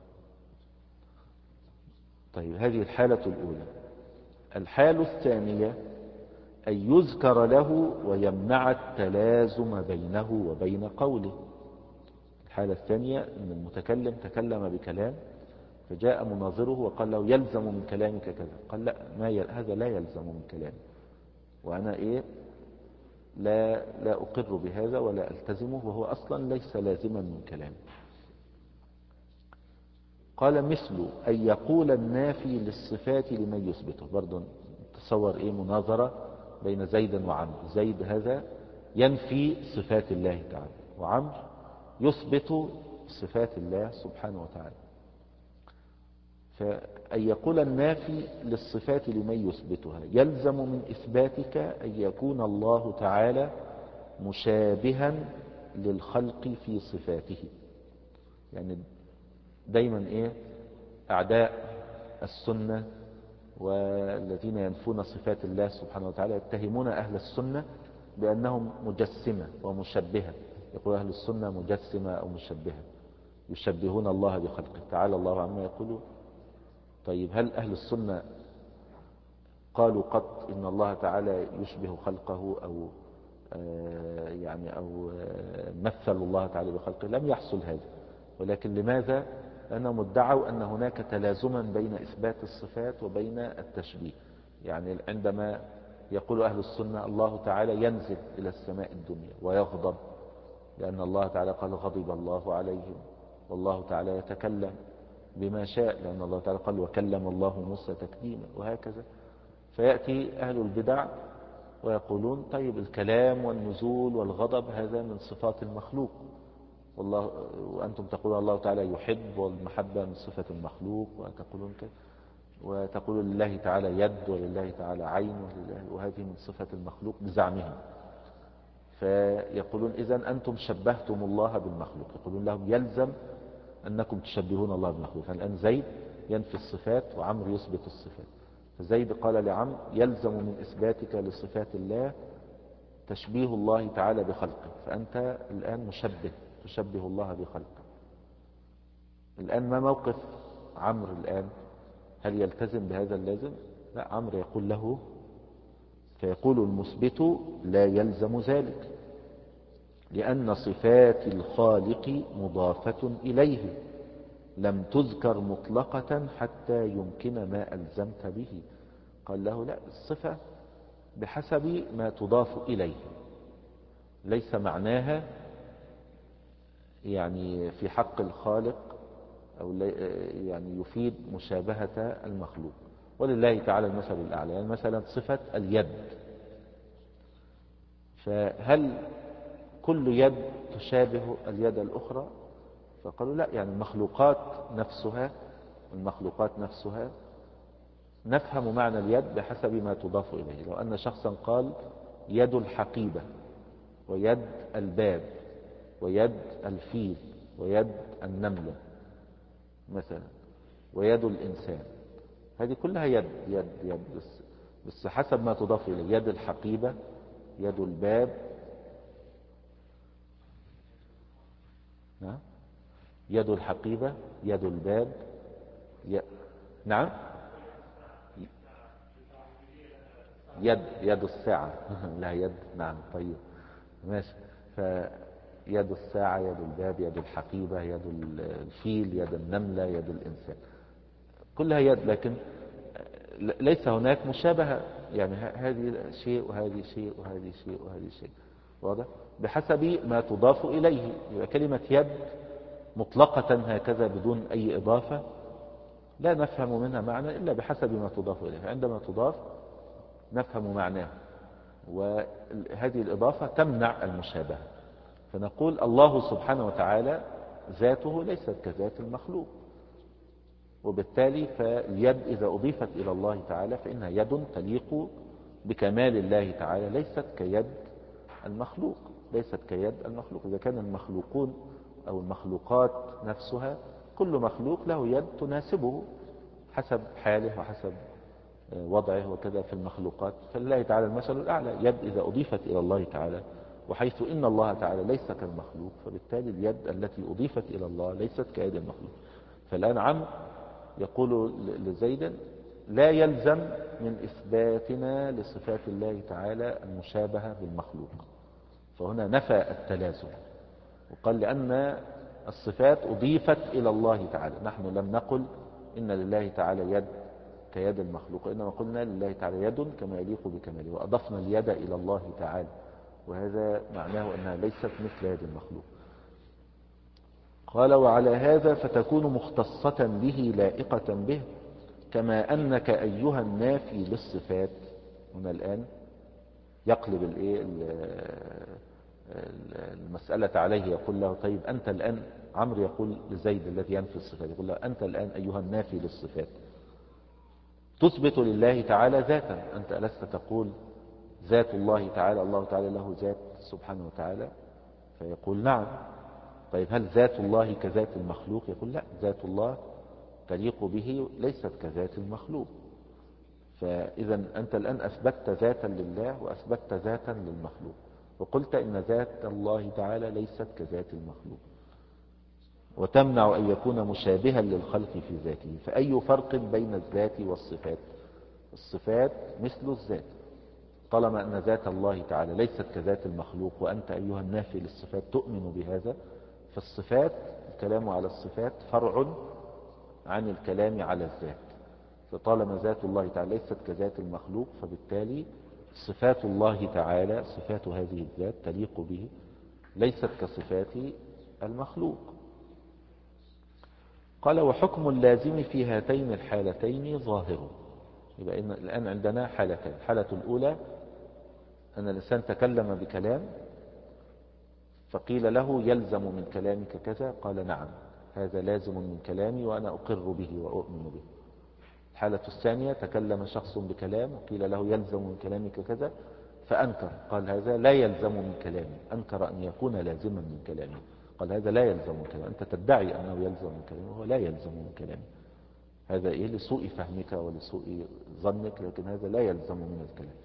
Speaker 1: طيب، هذه الحالة الأولى. الحالة الثانية أن يذكر له ويمنع التلازم بينه وبين قوله. الحالة الثانية أن المتكلم تكلم بكلام فجاء مناظره وقال له: يلزم من كلامك كذا. قال: لا، ما يل... هذا لا يلزم من كلامي، وأنا إيه لا, لا أقر بهذا ولا ألتزمه، وهو أصلا ليس لازما من كلامي. قال مثل أن يقول النافي للصفات لمن يثبته. برضو تصور إيه مناظرة بين زيد وعمرو. زيد هذا ينفي صفات الله تعالى، وعمرو يثبت صفات الله سبحانه وتعالى. فأن يقول النافي للصفات لمن يثبتها يلزم من إثباتك أن يكون الله تعالى مشابها للخلق في صفاته. يعني دايما إيه أعداء السنة والذين ينفون صفات الله سبحانه وتعالى يتهمون أهل السنة بأنهم مجسمة ومشبهة. يقول أهل السنة مجسمة أو مشبهة، يشبهون الله بخلقه. تعالى الله عما يقولون. طيب هل أهل السنة قالوا قط إن الله تعالى يشبه خلقه أو آه يعني أو آه مثلوا الله تعالى بخلقه؟ لم يحصل هذا. ولكن لماذا؟ لأنهم ادعوا أن هناك تلازما بين إثبات الصفات وبين التشبيه. يعني عندما يقول أهل السنة الله تعالى ينزل إلى السماء الدنيا ويغضب، لأن الله تعالى قال غضب الله عليهم، والله تعالى يتكلم بما شاء، لأن الله تعالى قال وكلم الله موسى تكليما، وهكذا. فيأتي أهل البدع ويقولون طيب الكلام والنزول والغضب هذا من صفات المخلوق، والله وأنتم تقولون الله تعالى يحب والمحبة من صفة المخلوق، وتقولون كذا، وتقول لله تعالى يد ولله تعالى عين وهذه من صفة المخلوق بزعمهم. فيقولون إذن أنتم شبهتم الله بالمخلوق. يقولون لهم يلزم أنكم تشبهون الله بالمخلوق. الآن زيد ينفي الصفات وعمرو يثبت الصفات. فزيد قال لعمرو يلزم من إثباتك لصفات الله تشبيه الله تعالى بخلقه، فأنت الآن مشبه، تشبه الله بخلقه. الآن ما موقف عمرو الآن؟ هل يلتزم بهذا اللازم؟ لا، عمرو يقول له، فيقول المثبت لا يلزم ذلك، لأن صفات الخالق مضافة إليه لم تذكر مطلقة حتى يمكن ما ألزمت به. قال له لا، الصفة بحسب ما تضاف إليه، ليس معناها يعني في حق الخالق أو يعني يفيد مشابهة المخلوق. ولله تعالى المثل الأعلى. يعني مثلا صفة اليد، فهل كل يد تشابه اليد الأخرى؟ فقالوا لا، يعني المخلوقات نفسها المخلوقات نفسها نفهم معنى اليد بحسب ما تضاف إليه. لو أن شخصا قال يد الحقيبة ويد الباب ويد الفيل ويد النملة مثلا ويد الإنسان، هذه كلها يد يد يد بس, بس حسب ما تضاف إليه. يد الحقيبة، يد الباب، نعم، يد الحقيبة، يد الباب، ي... نعم، يد يد الساعة لا يد، نعم، طيب ماشي. فيد الساعة، يد الباب، يد الحقيبة، يد الفيل، يد النملة، يد الإنسان، كلها يد، لكن ليس هناك مشابهة. يعني هذه شيء وهذه شيء وهذه شيء وهذه شيء، واضح؟ بحسب ما تضاف إليه. يبقى كلمة يد مطلقة هكذا بدون أي إضافة لا نفهم منها معنى إلا بحسب ما تضاف إليه. عندما تضاف نفهم معناه، وهذه الإضافة تمنع المشابهة. فنقول الله سبحانه وتعالى ذاته ليست كذات المخلوق، وبالتالي فاليد إذا أضيفت إلى الله تعالى فإنها يد تليق بكمال الله تعالى، ليست كيد المخلوق، ليست كيد المخلوق. إذا كان المخلوقون أو المخلوقات نفسها كل مخلوق له يد تناسبه حسب حاله وحسب وضعه، وكذا في المخلوقات. فلله تعالى المثل الأعلى. يد إذا أضيفت إلى الله تعالى، وحيث إن الله تعالى ليس كالمخلوق، فبالتالي اليد التي أضيفت إلى الله ليست كيد المخلوق. فالآن عمرو يقول لزيد لا يلزم من إثباتنا لصفات الله تعالى المشابهة بالمخلوق. فهنا نفى التلازم وقال لأن الصفات أضيفت إلى الله تعالى. نحن لم نقل إن لله تعالى يد كيد المخلوق، إنما قلنا لله تعالى يد كما يليق بكماله، وأضفنا اليد إلى الله تعالى، وهذا معناه أنها ليست مثل يد المخلوق. قال وعلى هذا فتكون مختصة به لائقة به، كما أنك أيها النافي للصفات. هنا الآن يقلب الإيه المسألة عليه، يقول له طيب أنت الآن، عمرو يقول لزيد الذي ينفي الصفات، يقول له أنت الآن أيها النافي للصفات تثبت لله تعالى ذاتا، أنت ألست تقول ذات الله تعالى، الله تعالى له ذات سبحانه وتعالى؟ فيقول نعم. طيب هل ذات الله كذات المخلوق؟ يقول لا، ذات الله تليق به ليست كذات المخلوق. فإذا أنت الآن أثبتت ذاتا لله وأثبتت ذاتا للمخلوق، وقلت إن ذات الله تعالى ليست كذات المخلوق، وتمنع أن يكون مشابها للخلق في ذاته. فأي فرق بين الذات والصفات؟ الصفات مثل الذات، طالما أن ذات الله تعالى ليست كذات المخلوق، وأنت أيها النافي للصفات تؤمن بهذا، فالصفات، الكلام على الصفات فرع عن الكلام على الذات. فطالما ذات الله تعالى ليست كذات المخلوق، فبالتالي صفات الله تعالى، صفات هذه الذات تليق به، ليست كصفات المخلوق. قال وحكم اللازم في هاتين الحالتين ظاهر. يبقى إن الآن عندنا حالتين. الحالة الأولى أن الإنسان تكلم بكلام فقيل له يلزم من كلامك كذا، قال نعم هذا لازم من كلامي وأنا أقر به وأؤمن به. الحالة الثانية تكلم شخص بكلام وقيل له يلزم من كلامك كذا فأنكر، قال هذا لا يلزم من كلامي، أنكر أن يكون لازما من كلامي، قال هذا لا يلزم من كلامي، أنت تدعي أنه يلزم من كلامي وهو لا يلزم من كلامي. هذا إيه؟ لسوء فهمك ولسوء ظنك، لكن هذا لا يلزم من الكلام.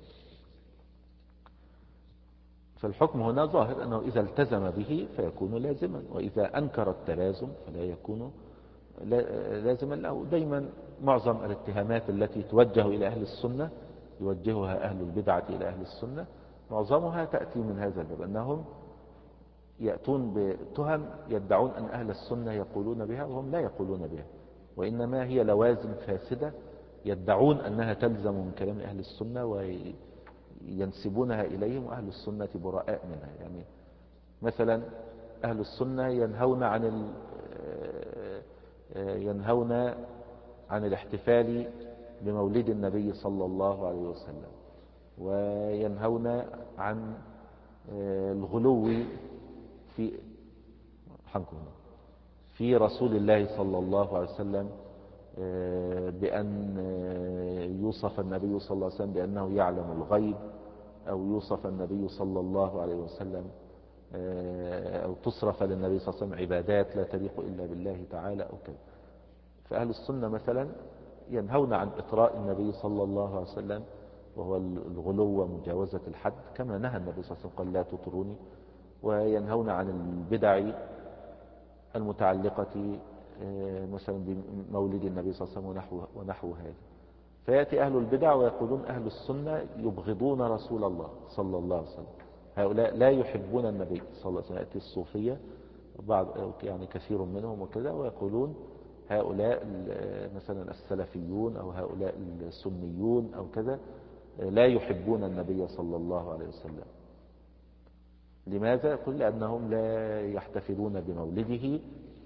Speaker 1: فالحكم هنا ظاهر أنه إذا التزم به فيكون لازما، وإذا أنكر التلازم فلا يكون لازما له. دايما معظم الاتهامات التي توجه إلى أهل السنة يوجهها أهل البدعة إلى أهل السنة، معظمها تأتي من هذا الباب، أنهم يأتون بتهم يدعون أن أهل السنة يقولون بها وهم لا يقولون بها، وإنما هي لوازم فاسدة يدعون أنها تلزم من كلام أهل السنة وينسبونها إليهم، وأهل السنة براء منها. يعني مثلا أهل السنة ينهون عن ال... ينهون عن الاحتفال بمولد النبي صلى الله عليه وسلم، وينهون عن الغلو في حنكم في رسول الله صلى الله عليه وسلم، بأن يوصف النبي صلى الله عليه وسلم بأنه يعلم الغيب، أو يوصف النبي صلى الله عليه وسلم، أو تصرف للنبي صلى الله عليه وسلم عبادات لا تليق إلا بالله تعالى أو كذا. فأهل السنة مثلا ينهون عن إطراء النبي صلى الله عليه وسلم، وهو الغلو ومجاوزة الحد، كما نهى النبي صلى الله عليه وسلم قال لا تطروني. وينهون عن البدع المتعلقة مثلا بمولد النبي صلى الله عليه وسلم ونحو, ونحو هذا. فيأتي أهل البدع ويقولون أهل السنة يبغضون رسول الله صلى الله عليه وسلم، هؤلاء لا يحبون النبي صلى الله عليه وسلم. يأتي الصوفية بعض يعني كثير منهم وكذا، ويقولون هؤلاء مثلا السلفيون أو هؤلاء السنيون أو كذا لا يحبون النبي صلى الله عليه وسلم. لماذا؟ يقول لأنهم لا يحتفلون بمولده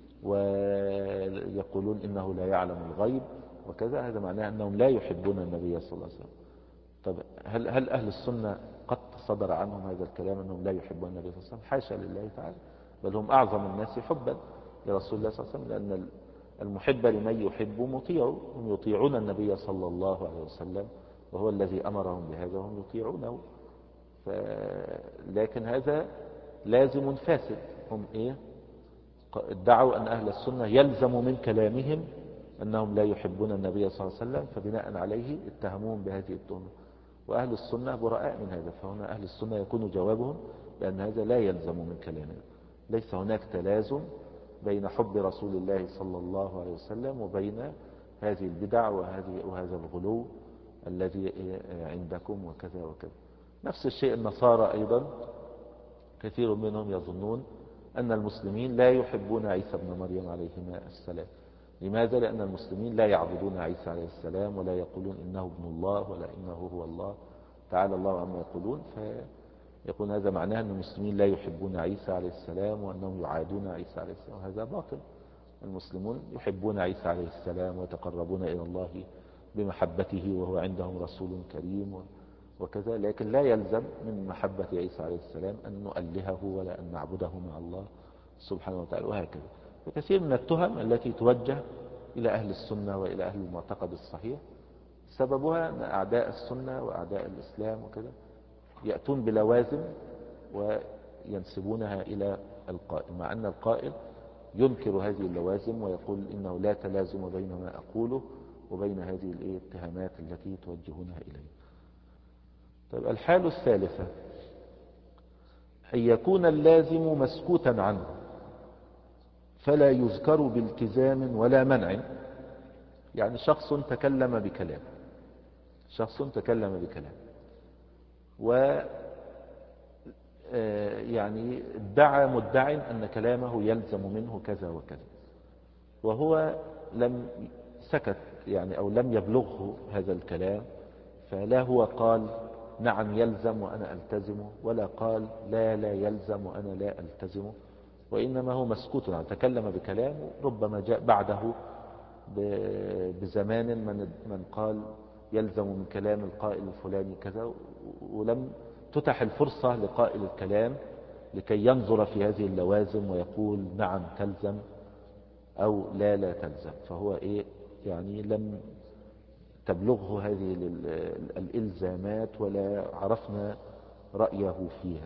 Speaker 1: ويقولون إنه لا يعلم الغيب وكذا، هذا معناه أنهم لا يحبون النبي صلى الله عليه وسلم. طب هل, هل أهل السنة قد صدر عنهم هذا الكلام أنهم لا يحبون النبي صلى الله عليه وسلم؟ حاشا لله تعالى، بل هم أعظم الناس حبا لرسول الله صلى الله عليه وسلم، لأن المحب لمن يحب مطيع، هم يطيعون النبي صلى الله عليه وسلم وهو الذي أمرهم بهذا وهم يطيعونه. ف... لكن هذا لازم فاسد. هم إيه؟ ادعوا أن أهل السنة يلزم من كلامهم أنهم لا يحبون النبي صلى الله عليه وسلم، فبناء عليه اتهموهم بهذه التهمة، وأهل السنة براء من هذا. فهنا أهل السنة يكون جوابهم بأن هذا لا يلزم من كلامنا، ليس هناك تلازم بين حب رسول الله صلى الله عليه وسلم وبين هذه البدع وهذه وهذا الغلو الذي عندكم وكذا وكذا. نفس الشيء النصارى أيضا كثير منهم يظنون أن المسلمين لا يحبون عيسى بن مريم عليهما السلام. لماذا؟ لأن المسلمين لا يعبدون عيسى عليه السلام ولا يقولون إنه ابن الله ولا إنه هو الله، تعالى الله عما يقولون. يقول هذا معناه أن المسلمين لا يحبون عيسى عليه السلام وأنهم يعادون عيسى عليه السلام، وهذا باطل. المسلمون يحبون عيسى عليه السلام ويتقربون إلى الله بمحبته وهو عندهم رسول كريم وكذا، لكن لا يلزم من محبة عيسى عليه السلام أن نؤلهه ولا أن نعبده مع الله سبحانه وتعالى، وهكذا. وكثير من التهم التي توجه إلى أهل السنة وإلى أهل المعتقد الصحيح سببها أن أعداء السنة وأعداء الإسلام وكذا يأتون بلوازم وينسبونها إلى القائل، مع أن القائل ينكر هذه اللوازم ويقول إنه لا تلازم بين ما أقوله وبين هذه الاتهامات التي توجهونها إليه. طيب، الحالة الثالثة أن يكون اللازم مسكوتا عنه فلا يذكر بالتزام ولا منع. يعني شخص تكلم بكلام شخص تكلم بكلام و يعني ادعى مدعي أن كلامه يلزم منه كذا وكذا، وهو لم سكت يعني أو لم يبلغه هذا الكلام، فلا هو قال نعم يلزم وأنا ألتزمه، ولا قال لا لا يلزم وأنا لا ألتزمه، وإنما هو مسكوت عنه، تكلم بكلام ربما جاء بعده بزمان من من قال يلزم من كلام القائل الفلاني كذا، ولم تتح الفرصة لقائل الكلام لكي ينظر في هذه اللوازم ويقول نعم تلزم أو لا لا تلزم، فهو إيه يعني لم تبلغه هذه الإلزامات ولا عرفنا رأيه فيها،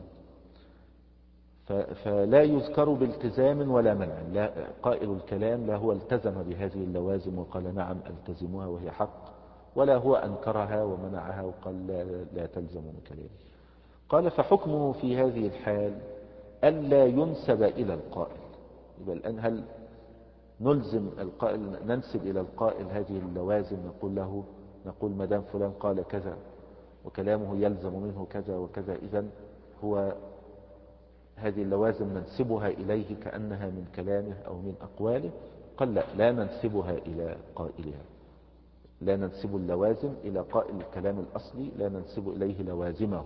Speaker 1: فلا يذكر بالتزام ولا منع. لا قائل الكلام لا هو التزم بهذه اللوازم وقال نعم التزمها وهي حق، ولا هو أنكرها ومنعها وقال لا, لا تلزم من كلامه. قال فحكمه في هذه الحال ألا ينسب إلى القائل. يبقى الآن هل نلزم القائل ننسب إلى القائل هذه اللوازم، نقول له نقول مدام فلان قال كذا وكلامه يلزم منه كذا وكذا، إذن هو هذه اللوازم ننسبها إليه كأنها من كلامه أو من أقواله؟ قال لا لا ننسبها إلى قائلها، لا ننسب اللوازم إلى قائل الكلام الأصلي، لا ننسب إليه لوازمه،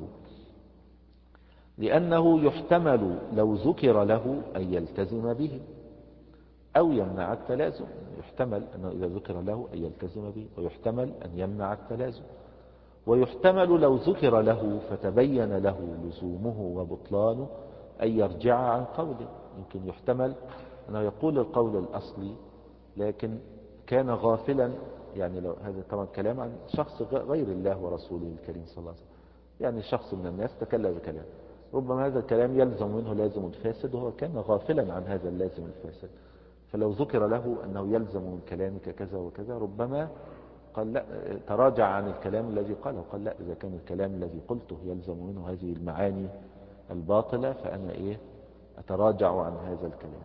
Speaker 1: لأنه يحتمل لو ذكر له أن يلتزم به أو يمنع التلازم. يحتمل أنه إذا ذكر له أن يلتزم به، ويحتمل أن يمنع التلازم، ويحتمل لو ذكر له فتبين له لزومه وبطلانه أن يرجع عن قوله. يمكن يحتمل أنه يقول القول الأصلي لكن كان غافلا، يعني لو هذا طبعا كلام عن شخص غير الله ورسوله الكريم صلى الله عليه وسلم، يعني شخص من الناس تكلم بكلام ربما هذا الكلام يلزم منه لازم فاسد وهو كان غافلا عن هذا اللازم الفاسد، فلو ذكر له أنه يلزم من كلامك كذا وكذا ربما قال لا تراجع عن الكلام الذي قاله، قال لا إذا كان الكلام الذي قلته يلزم منه هذه المعاني الباطلة فأنا إيه أتراجع عن هذا الكلام،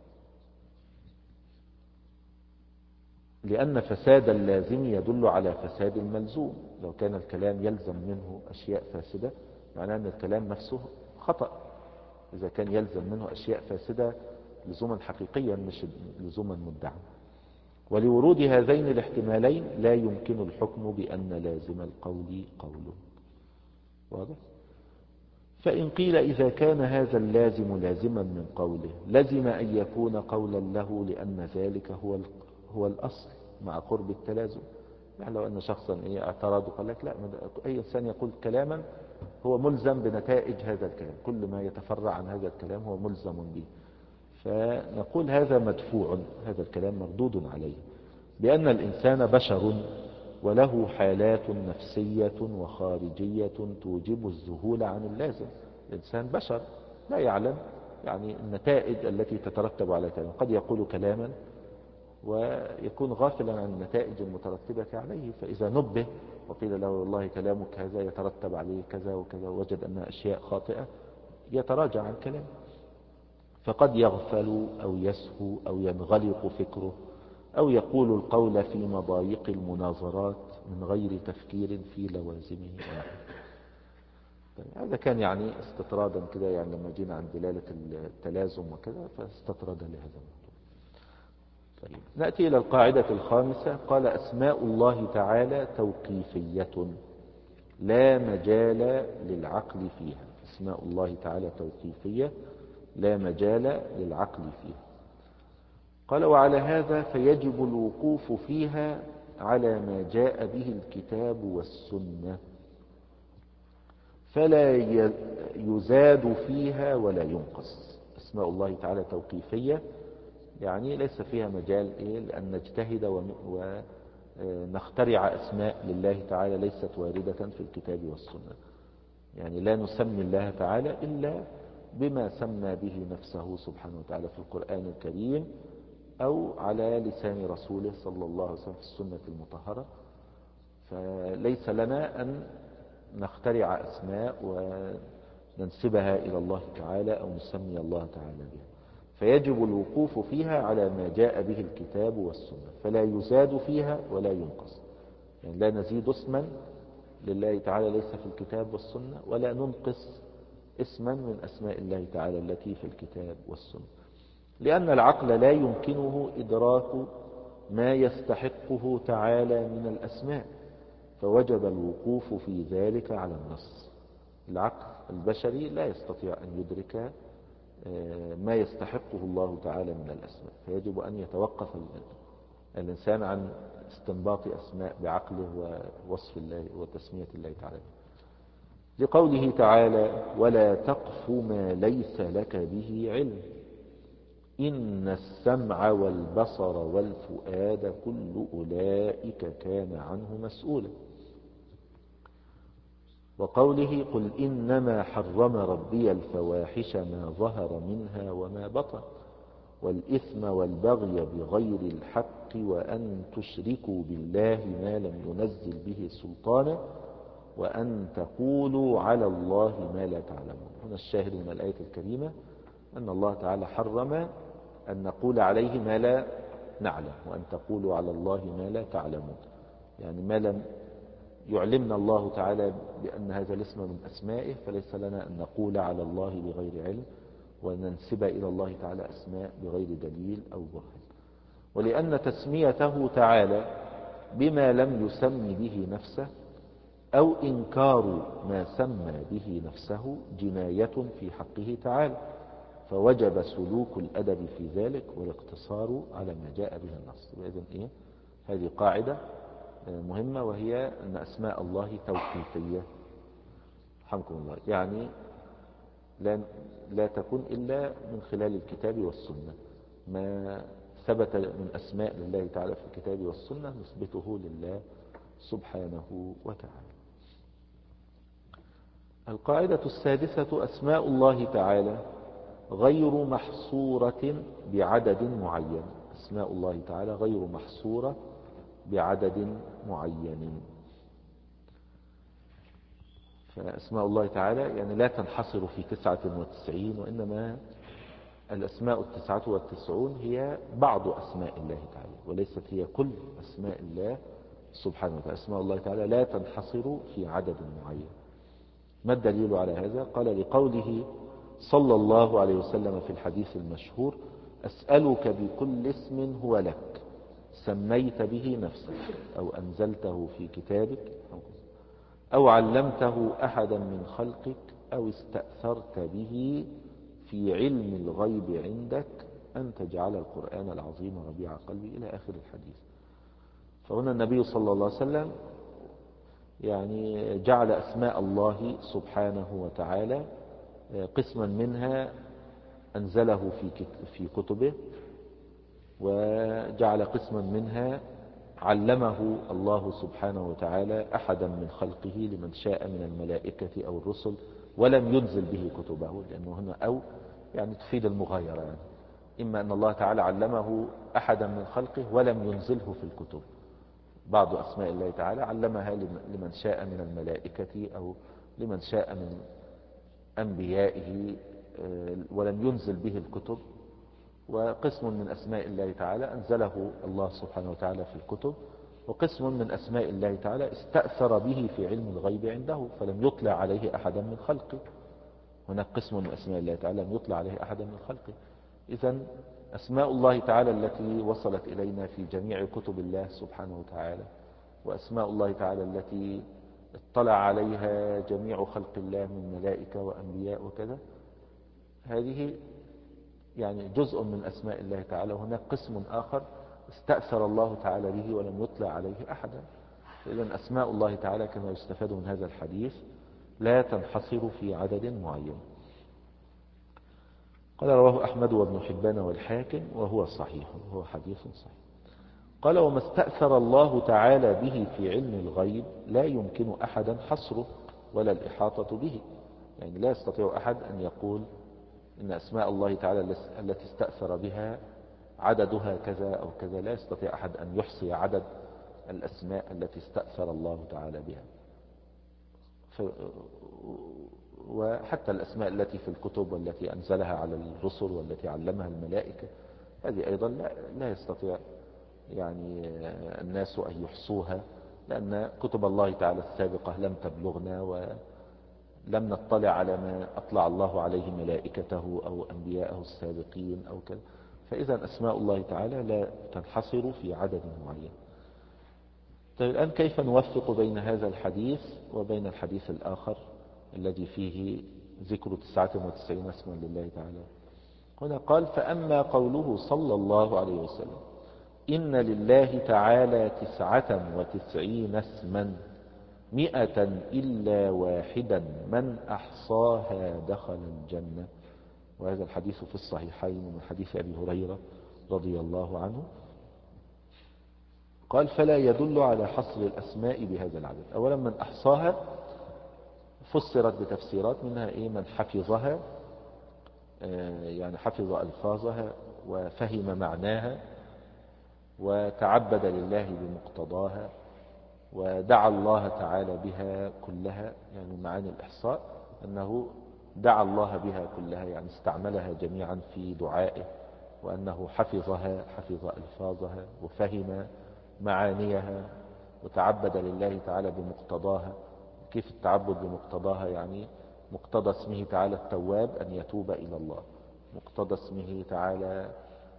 Speaker 1: لأن فساد اللازم يدل على فساد الملزوم. لو كان الكلام يلزم منه أشياء فاسدة معناه أن الكلام نفسه خطأ، إذا كان يلزم منه أشياء فاسدة لزوما حقيقيا مش لزوما مدعا. ولورود هذين الاحتمالين لا يمكن الحكم بأن لازم القول قوله. واضح؟ فإن قيل إذا كان هذا اللازم لازما من قوله لزم أن يكون قولا له لأن ذلك هو هو الأصل مع قرب التلازم. يعني لو أن شخصا إيه اعترض وقال لك لا أي إنسان يقول كلاما هو ملزم بنتائج هذا الكلام، كل ما يتفرع عن هذا الكلام هو ملزم به، فنقول هذا مدفوع، هذا الكلام مردود عليه، بأن الإنسان بشر وله حالات نفسية وخارجية توجب الذهول عن اللازم. الإنسان بشر لا يعلم يعني النتائج التي تترتب على كلام، قد يقول كلاما ويكون غافلا عن النتائج المترتبة عليه، فإذا نبه وقيل له والله كلامك هذا يترتب عليه كذا وكذا وجد أنها أشياء خاطئة يتراجع عن كلامه، فقد يغفل أو يسهو أو ينغلق فكره أو يقول القول في مضايق المناظرات من غير تفكير في لوازمه. هذا كان يعني استطرادا كده، يعني لما جينا عن دلالة التلازم وكذا فاستطرد لهذا الموضوع. طيب نأتي إلى القاعدة الخامسة. قال أسماء الله تعالى توقيفية لا مجال للعقل فيها. أسماء الله تعالى توقيفية لا مجال للعقل فيها. قال وعلى هذا فيجب الوقوف فيها على ما جاء به الكتاب والسنة، فلا يزاد فيها ولا ينقص. أسماء الله تعالى توقيفية يعني ليس فيها مجال إيه لأن نجتهد ونخترع أسماء لله تعالى ليست واردة في الكتاب والسنة. يعني لا نسمي الله تعالى إلا بما سمى به نفسه سبحانه وتعالى في القرآن الكريم أو على لسان رسوله صلى الله عليه وسلم في السنة المطهرة. فليس لنا أن نخترع أسماء وننسبها إلى الله تعالى أو نسمي الله تعالى بها، فيجب الوقوف فيها على ما جاء به الكتاب والسنة، فلا يزاد فيها ولا ينقص. يعني لا نزيد اسما لله تعالى ليس في الكتاب والسنة، ولا ننقص اسما من أسماء الله تعالى التي في الكتاب والسنة، لأن العقل لا يمكنه إدراك ما يستحقه تعالى من الأسماء، فوجب الوقوف في ذلك على النص. العقل البشري لا يستطيع أن يدرك ما يستحقه الله تعالى من الأسماء، فيجب أن يتوقف الإنسان عن استنباط أسماء بعقله ووصف الله وتسمية الله تعالى. لقوله تعالى ولا تقف ما ليس لك به علم إن السمع والبصر والفؤاد كل أولئك كان عنه مسؤولا. وقوله قل إنما حرم ربي الفواحش ما ظهر منها وما بطن والإثم والبغي بغير الحق وأن تشركوا بالله ما لم ينزل به سلطانا وأن تقولوا على الله ما لا تعلمون. هنا الشاهد من الآية الكريمة أن الله تعالى حرم أن نقول عليه ما لا نعلم، وأن تقولوا على الله ما لا تعلمون، يعني ما لم يعلمنا الله تعالى بأن هذا الاسم من أسمائه فليس لنا أن نقول على الله بغير علم وننسب إلى الله تعالى أسماء بغير دليل أو برهان. ولأن تسميته تعالى بما لم يسم به نفسه أو إنكار ما سمى به نفسه جناية في حقه تعالى، فوجب سلوك الأدب في ذلك والاقتصار على ما جاء به النص. وإذن إيه هذه قاعدة مهمة، وهي أن أسماء الله توقيفية رحمكم الله، يعني لا, لا تكون إلا من خلال الكتاب والسنة. ما ثبت من أسماء لله تعالى في الكتاب والسنة نثبته لله سبحانه وتعالى. القاعدة السادسة أسماء الله تعالى غير محصورة بعدد معين. أسماء الله تعالى غير محصورة بعدد معين، فأسماء الله تعالى يعني لا تنحصر في تسعة وتسعين، وإنما الأسماء التسعة والتسعون هي بعض أسماء الله تعالى وليست هي كل أسماء الله سبحانه وتعالى. أسماء الله تعالى لا تنحصر في عدد معين. ما الدليل على هذا؟ قال لقوله صلى الله عليه وسلم في الحديث المشهور أسألك بكل اسم هو لك سميت به نفسك أو أنزلته في كتابك أو علمته أحدا من خلقك أو استأثرت به في علم الغيب عندك أن تجعل القرآن العظيم ربيع قلبي إلى آخر الحديث. فهنا النبي صلى الله عليه وسلم يعني جعل أسماء الله سبحانه وتعالى قسما منها أنزله في كتبه، وجعل قسما منها علمه الله سبحانه وتعالى أحدا من خلقه لمن شاء من الملائكة أو الرسل ولم ينزل به كتبه، لأنه هنا أو يعني تفيد المغايرة، يعني إما أن الله تعالى علمه أحدا من خلقه ولم ينزله في الكتب. بعض أسماء الله تعالى علمها لمن شاء من الملائكة أو لمن شاء من أنبيائه ولم ينزل به الكتب، وقسم من أسماء الله تعالى أنزله الله سبحانه وتعالى في الكتب، وقسم من أسماء الله تعالى استأثر به في علم الغيب عنده فلم يطلع عليه أحدا من خلقه. هناك قسم من أسماء الله تعالى لم يطلع عليه أحدا من خلقه. إذن أسماء الله تعالى التي وصلت إلينا في جميع كتب الله سبحانه وتعالى، وأسماء الله تعالى التي اطلع عليها جميع خلق الله من ملائكة وأنبياء وكذا، هذه يعني جزء من أسماء الله تعالى. وهناك قسم آخر استأثر الله تعالى به ولم يطلع عليه أحدا. إذن أسماء الله تعالى كما يستفاد من هذا الحديث لا تنحصر في عدد معين. قال رواه أحمد وابن حبان والحاكم وهو صحيح، وهو حديث صحيح. قال وما استأثر الله تعالى به في علم الغيب لا يمكن أحدا حصره ولا الإحاطة به. يعني لا يستطيع أحد أن يقول إن أسماء الله تعالى التي استأثر بها عددها كذا أو كذا. لا يستطيع أحد أن يحصي عدد الأسماء التي استأثر الله تعالى بها. ف... وحتى الأسماء التي في الكتب والتي أنزلها على الرسل والتي علمها الملائكة، هذه أيضا لا, لا يستطيع يعني الناس أن يحصوها، لأن كتب الله تعالى السابقة لم تبلغنا ولم نطلع على ما أطلع الله عليه ملائكته أو أنبياءه السابقين أو كذا. فإذا أسماء الله تعالى لا تنحصر في عدد معين. طيب الآن كيف نوفق بين هذا الحديث وبين الحديث الآخر الذي فيه ذكر تسعة وتسعين اسما لله تعالى؟ هنا قال فأما قوله صلى الله عليه وسلم إن لله تعالى تسعة وتسعين اسما مئة إلا واحدا من أحصاها دخل الجنة، وهذا الحديث في الصحيحين من حديث أبي هريرة رضي الله عنه. قال فلا يدل على حصر الأسماء بهذا العدد. أولا من أحصاها فسرت بتفسيرات، منها إيه؟ من حفظها، يعني حفظ ألفاظها وفهم معناها وتعبد لله بمقتضاها ودعا الله تعالى بها كلها. يعني معاني الإحصاء أنه دعا الله بها كلها، يعني استعملها جميعا في دعائه، وأنه حفظها، حفظ ألفاظها وفهم معانيها وتعبد لله تعالى بمقتضاها. كيف التعبد بمقتضاها؟ يعني مقتضى اسمه تعالى التواب أن يتوب إلى الله، مقتضى اسمه تعالى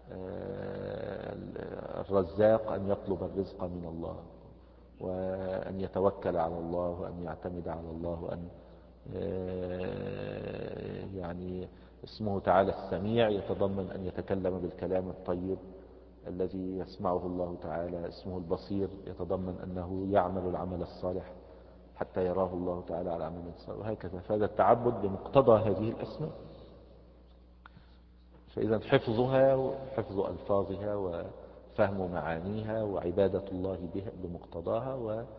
Speaker 1: الرزاق أن يطلب الرزق من الله، وأن يتوكل على الله وأن يعتمد على الله، وأن يعني اسمه تعالى السميع يتضمن أن يتكلم بالكلام الطيب الذي يسمعه الله تعالى. اسمه البصير يتضمن أنه يعمل العمل الصالح حتى يراه الله تعالى على عمل الصالح، وهكذا. فهذا التعبد بمقتضى هذه الأسماء. فإذا حفظها وحفظ ألفاظها وفهم معانيها وعبادة الله بها بمقتضاها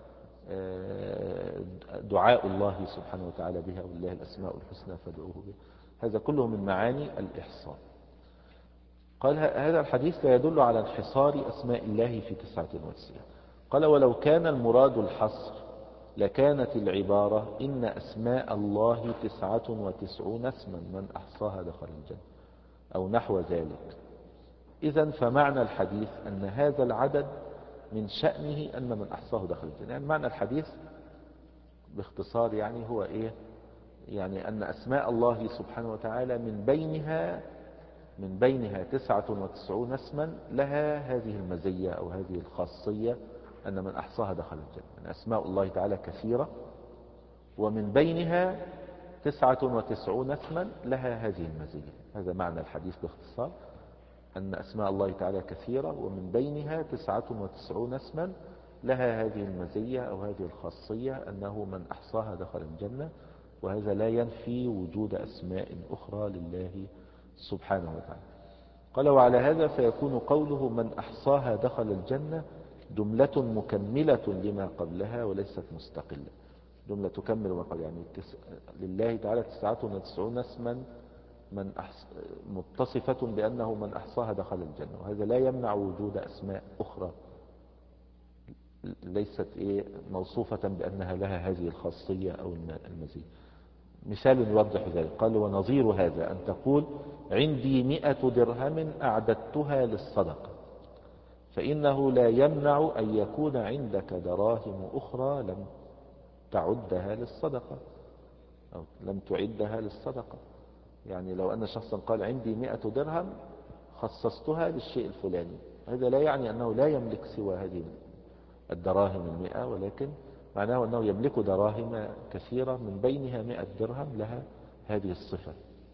Speaker 1: ودعاء الله سبحانه وتعالى بها، ولله الأسماء الحسنى فادعوه بها، هذا كله من معاني الإحصاء. قال هذا الحديث لا يدل على انحصار أسماء الله في تسعة وتسعين. قال ولو كان المراد الحصر لكانت العبارة إن أسماء الله تسعة وتسعون اسما من أحصاها دخل الجنة أو نحو ذلك. إذن فمعنى الحديث أن هذا العدد من شأنه أن من أحصاه دخل الجنة. يعني معنى الحديث باختصار يعني هو إيه؟ يعني أن أسماء الله سبحانه وتعالى من بينها من بينها تسعة وتسعون اسما لها هذه المزية أو هذه الخاصية أن من أحصاها دخل الجنة. يعني أسماء الله تعالى كثيرة، ومن بينها تسعة وتسعون اسما لها هذه المزية. هذا معنى الحديث باختصار، أن أسماء الله تعالى كثيرة ومن بينها تسعة وتسعون اسما لها هذه المزية أو هذه الخاصية أنه من أحصاها دخل الجنة. وهذا لا ينفي وجود أسماء أخرى لله سبحانه وتعالى. قال وعلى هذا فيكون قوله من أحصاها دخل الجنة جملة مكملة لما قبلها وليست مستقلة. جملة تكمل ما قبل، يعني لله تعالى تسعة وتسعون اسما من أحص... متصفة بأنه من أحصاها دخل الجنة، وهذا لا يمنع وجود أسماء أخرى ليست إيه موصوفة بأنها لها هذه الخاصية أو المزيد. مثال يوضح ذلك قال ونظير هذا أن تقول عندي مئة درهم أعددتها للصدقة، فإنه لا يمنع أن يكون عندك دراهم أخرى لم تعدها للصدقة أو لم تعدها للصدقة. يعني لو أن شخصا قال عندي مئة درهم خصصتها للشيء الفلاني، هذا لا يعني أنه لا يملك سوى هذه الدراهم المئة، ولكن معناه أنه يملك دراهم كثيرة من بينها مئة درهم لها هذه الصفة.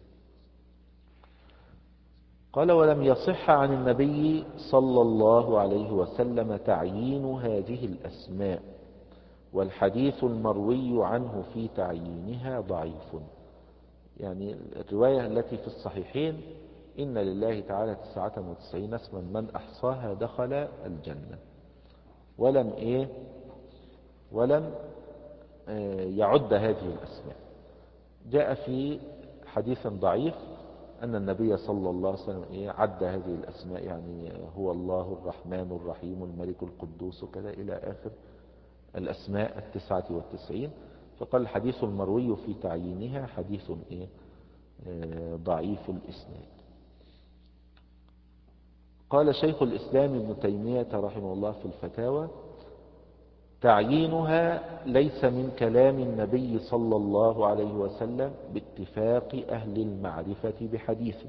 Speaker 1: قال ولم يصح عن النبي صلى الله عليه وسلم تعيين هذه الأسماء، والحديث المروي عنه في تعيينها ضعيف. يعني الرواية التي في الصحيحين إن لله تعالى تسعة وتسعين اسما من أحصاها دخل الجنة، ولم إيه ولم يعد هذه الأسماء. جاء في حديث ضعيف أن النبي صلى الله عليه وسلم إيه عد هذه الأسماء، يعني هو الله الرحمن الرحيم الملك القدوس كذا إلى آخر الأسماء التسعة والتسعين. فقال الحديث المروي في تعيينها حديث إيه ضعيف الإسناد. قال شيخ الإسلام ابن تيمية رحمه الله في الفتاوى: تعيينها ليس من كلام النبي صلى الله عليه وسلم باتفاق أهل المعرفة بحديثه.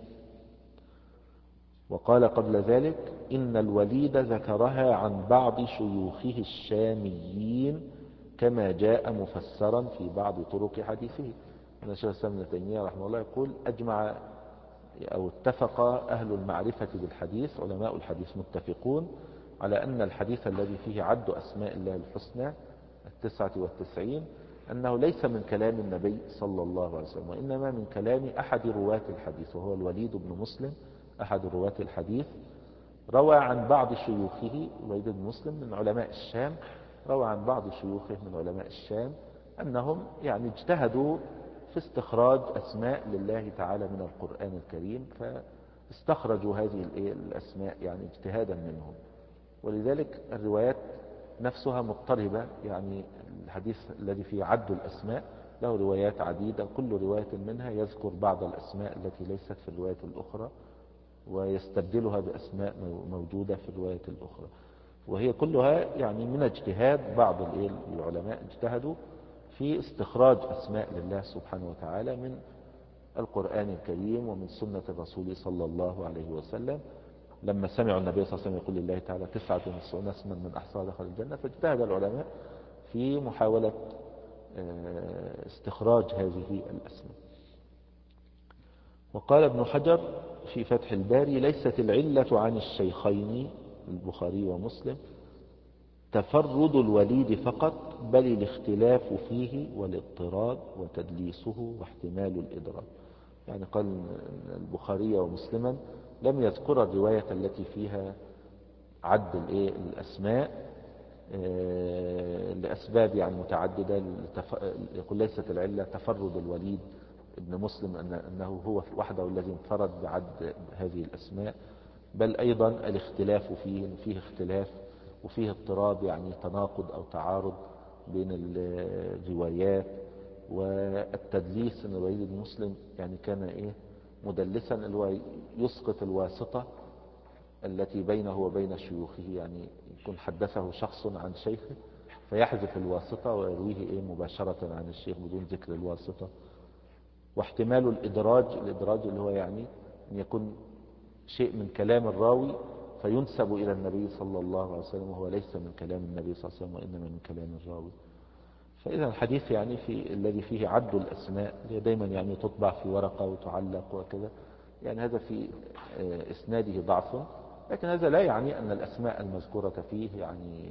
Speaker 1: وقال قبل ذلك: إن الوليد ذكرها عن بعض شيوخه الشاميين كما جاء مفسرا في بعض طرق حديثه. أن شيخ الإسلام ابن تيمية رحمه الله يقول: أجمع أو اتفق أهل المعرفة بالحديث، علماء الحديث متفقون على أن الحديث الذي فيه عد أسماء الله الحسنى التسعة والتسعين أنه ليس من كلام النبي صلى الله عليه وسلم، وإنما من كلام أحد رواة الحديث، وهو الوليد بن مسلم أحد رواة الحديث. روى عن بعض شيوخه، الوليد بن مسلم من علماء الشام، روى عن بعض شيوخه من علماء الشام أنهم يعني اجتهدوا في استخراج أسماء لله تعالى من القرآن الكريم، فاستخرجوا هذه الأسماء يعني اجتهادا منهم. ولذلك الروايات نفسها مضطربة، يعني الحديث الذي فيه عد الأسماء له روايات عديدة، كل رواية منها يذكر بعض الأسماء التي ليست في الرواية الأخرى ويستبدلها بأسماء موجودة في الرواية الأخرى، وهي كلها يعني من اجتهاد بعض العلماء اجتهدوا في استخراج أسماء لله سبحانه وتعالى من القرآن الكريم ومن سنة الرسول صلى الله عليه وسلم. لما سمعوا النبي صلى الله عليه وسلم يقول لله تعالى تسعة وتسعون اسما من أحصاها دخل الجنة، فاجتهد العلماء في محاولة استخراج هذه الأسماء. وقال ابن حجر في فتح الباري: ليست العلة عن الشيخين البخاري ومسلم تفرد الوليد فقط، بل الاختلاف فيه والاضطراب وتدليسه واحتمال الإدراك. يعني قال البخاري ومسلما لم يذكر الرواية التي فيها عد الأسماء لأسباب يعني متعددة. يقول ليست العلة تفرد الوليد ابن مسلم أنه هو وحده الذي انفرد بعد هذه الأسماء، بل أيضا الاختلاف فيه فيه اختلاف وفيه اضطراب، يعني تناقض أو تعارض بين الروايات. والتدليس أن الوليد بن مسلم يعني كان إيه مدلسا، اللي هو يسقط الواسطة التي بينه وبين شيوخه، يعني يكون حدثه شخص عن شيخه فيحذف الواسطة ويرويه إيه مباشرة عن الشيخ بدون ذكر الواسطة. واحتمال الإدراج، الإدراج اللي هو يعني أن يكون شيء من كلام الراوي فينسب إلى النبي صلى الله عليه وسلم وهو ليس من كلام النبي صلى الله عليه وسلم وإنما من كلام الراوي. فإذا الحديث يعني في الذي فيه عد الأسماء اللي دايما يعني تطبع في ورقة وتعلق وكذا، يعني هذا في إسناده ضعف، لكن هذا لا يعني أن الأسماء المذكورة فيه يعني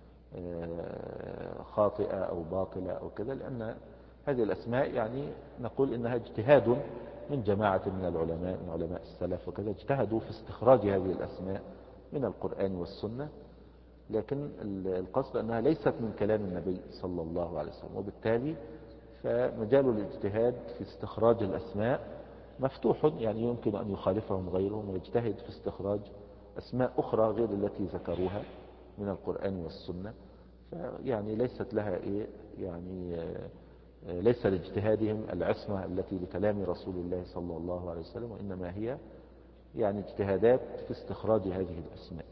Speaker 1: خاطئة أو باطلة أو كذا، لأن هذه الأسماء يعني نقول إنها اجتهاد من جماعة من العلماء من علماء السلف وكذا، اجتهدوا في استخراج هذه الأسماء من القرآن والسنة، لكن القصد أنها ليست من كلام النبي صلى الله عليه وسلم، وبالتالي فمجال الاجتهاد في استخراج الأسماء مفتوح، يعني يمكن أن يخالفهم غيرهم ويجتهد في استخراج أسماء أخرى غير التي ذكروها من القرآن والسنة، يعني ليست لها إيه يعني ليس لاجتهادهم العصمة التي لكلام رسول الله صلى الله عليه وسلم، وإنما هي يعني اجتهادات في استخراج هذه الأسماء.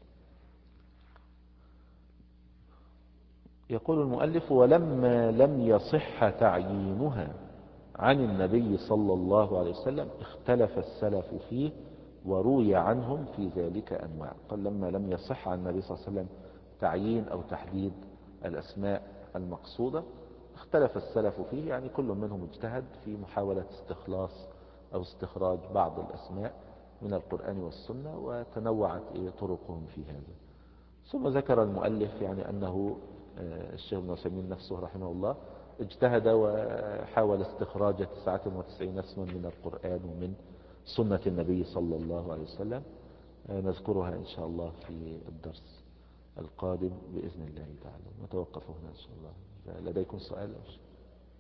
Speaker 1: يقول المؤلف: ولما لم يصح تعيينها عن النبي صلى الله عليه وسلم اختلف السلف فيه وروي عنهم في ذلك أنواع. قال لما لم يصح عن النبي صلى الله عليه وسلم تعيين أو تحديد الأسماء المقصودة اختلف السلف فيه، يعني كل منهم اجتهد في محاولة استخلاص أو استخراج بعض الأسماء من القرآن والسنة، وتنوعت طرقهم في هذا. ثم ذكر المؤلف يعني أنه الشيخ ابن عثيمين نفسه رحمه الله اجتهد وحاول استخراج تسعة وتسعين اسما من القرآن ومن سنة النبي صلى الله عليه وسلم، نذكرها إن شاء الله في الدرس القادم بإذن الله تعالى. نتوقف هنا إن شاء الله. لديكم سؤال أو شيء؟